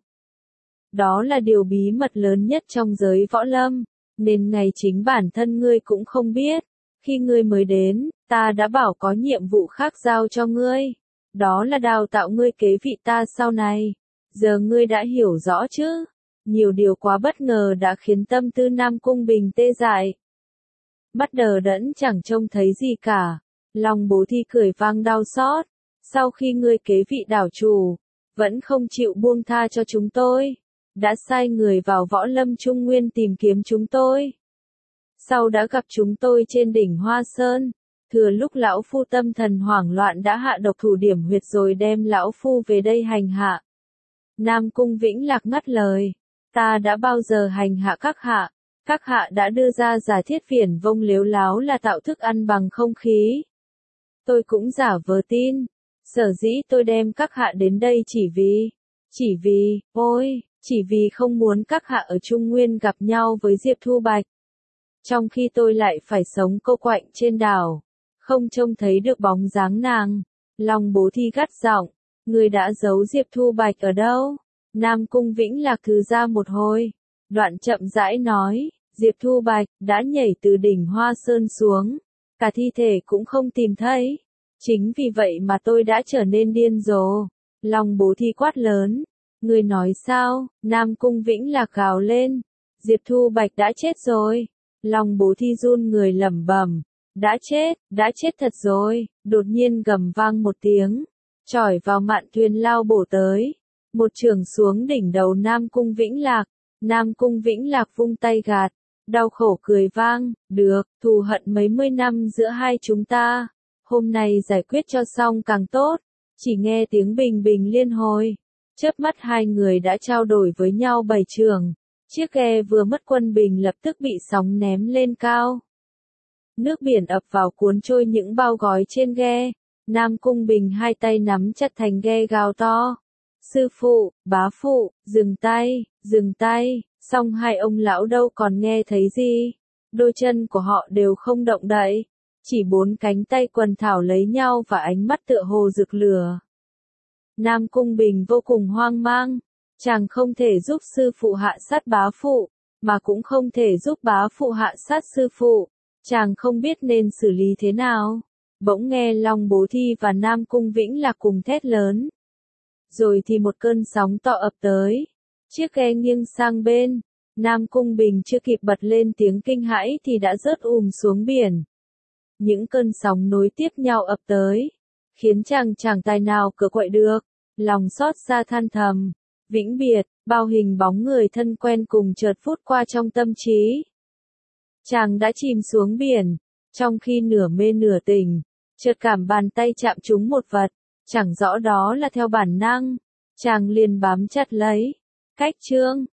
Đó là điều bí mật lớn nhất trong giới võ lâm, nên ngày chính bản thân ngươi cũng không biết. Khi ngươi mới đến, ta đã bảo có nhiệm vụ khác giao cho ngươi. Đó là đào tạo ngươi kế vị ta sau này. Giờ ngươi đã hiểu rõ chứ? Nhiều điều quá bất ngờ đã khiến tâm tư Nam Cung Bình tê dại. Mắt đờ đẫn chẳng trông thấy gì cả. Lòng bố thi cười vang đau xót. Sau khi ngươi kế vị đảo chủ, vẫn không chịu buông tha cho chúng tôi. Đã sai người vào võ lâm Trung Nguyên tìm kiếm chúng tôi. Sau đã gặp chúng tôi trên đỉnh Hoa Sơn. Thừa lúc lão phu tâm thần hoảng loạn đã hạ độc thủ điểm huyệt rồi đem lão phu về đây hành hạ. Nam Cung Vĩnh Lạc ngắt lời. Ta đã bao giờ hành hạ các hạ? Các hạ đã đưa ra giả thiết viển vông lếu láo là tạo thức ăn bằng không khí. Tôi cũng giả vờ tin. Sở dĩ tôi đem các hạ đến đây chỉ vì, chỉ vì, ôi, chỉ vì không muốn các hạ ở Trung Nguyên gặp nhau với Diệp Thu Bạch. Trong khi tôi lại phải sống cô quạnh trên đảo, không trông thấy được bóng dáng nàng. Lòng bố thi gắt giọng, người đã giấu Diệp Thu Bạch ở đâu? Nam Cung Vĩnh Lạc thư ra một hồi, đoạn chậm rãi nói, Diệp Thu Bạch đã nhảy từ đỉnh Hoa Sơn xuống, cả thi thể cũng không tìm thấy. Chính vì vậy mà tôi đã trở nên điên rồ. Lòng bố thi quát lớn, người nói sao? Nam Cung Vĩnh Lạc gào lên, Diệp Thu Bạch đã chết rồi. Lòng bố thi run người lẩm bẩm, đã chết, đã chết thật rồi. Đột nhiên gầm vang một tiếng, chỏi vào mạn thuyền lao bổ tới, một chưởng xuống đỉnh đầu Nam Cung Vĩnh Lạc. Nam Cung Vĩnh Lạc vung tay gạt, đau khổ cười vang, được, thù hận mấy mươi năm giữa hai chúng ta, hôm nay giải quyết cho xong càng tốt. Chỉ nghe tiếng bình bình liên hồi, chớp mắt hai người đã trao đổi với nhau bảy trường. Chiếc ghe vừa mất quân bình lập tức bị sóng ném lên cao. Nước biển ập vào cuốn trôi những bao gói trên ghe. Nam Cung Bình hai tay nắm chặt thành ghe gào to. Sư phụ, bá phụ, dừng tay, dừng tay. Song hai ông lão đâu còn nghe thấy gì. Đôi chân của họ đều không động đậy. Chỉ bốn cánh tay quần thảo lấy nhau và ánh mắt tựa hồ rực lửa. Nam Cung Bình vô cùng hoang mang. Chàng không thể giúp sư phụ hạ sát bá phụ, mà cũng không thể giúp bá phụ hạ sát sư phụ. Chàng không biết nên xử lý thế nào. Bỗng nghe Long Bố Thi và Nam Cung Vĩnh Lạc cùng thét lớn. Rồi thì một cơn sóng to ập tới. Chiếc ghe nghiêng sang bên. Nam Cung Bình chưa kịp bật lên tiếng kinh hãi thì đã rớt ùm xuống biển. Những cơn sóng nối tiếp nhau ập tới, khiến chàng chẳng tài nào cựa quậy được. Lòng xót xa than thầm. Vĩnh biệt, bao hình bóng người thân quen cùng chợt phút qua trong tâm trí. Chàng đã chìm xuống biển, trong khi nửa mê nửa tỉnh, chợt cảm bàn tay chạm trúng một vật, chẳng rõ đó là theo bản năng, chàng liền bám chặt lấy. Cách chương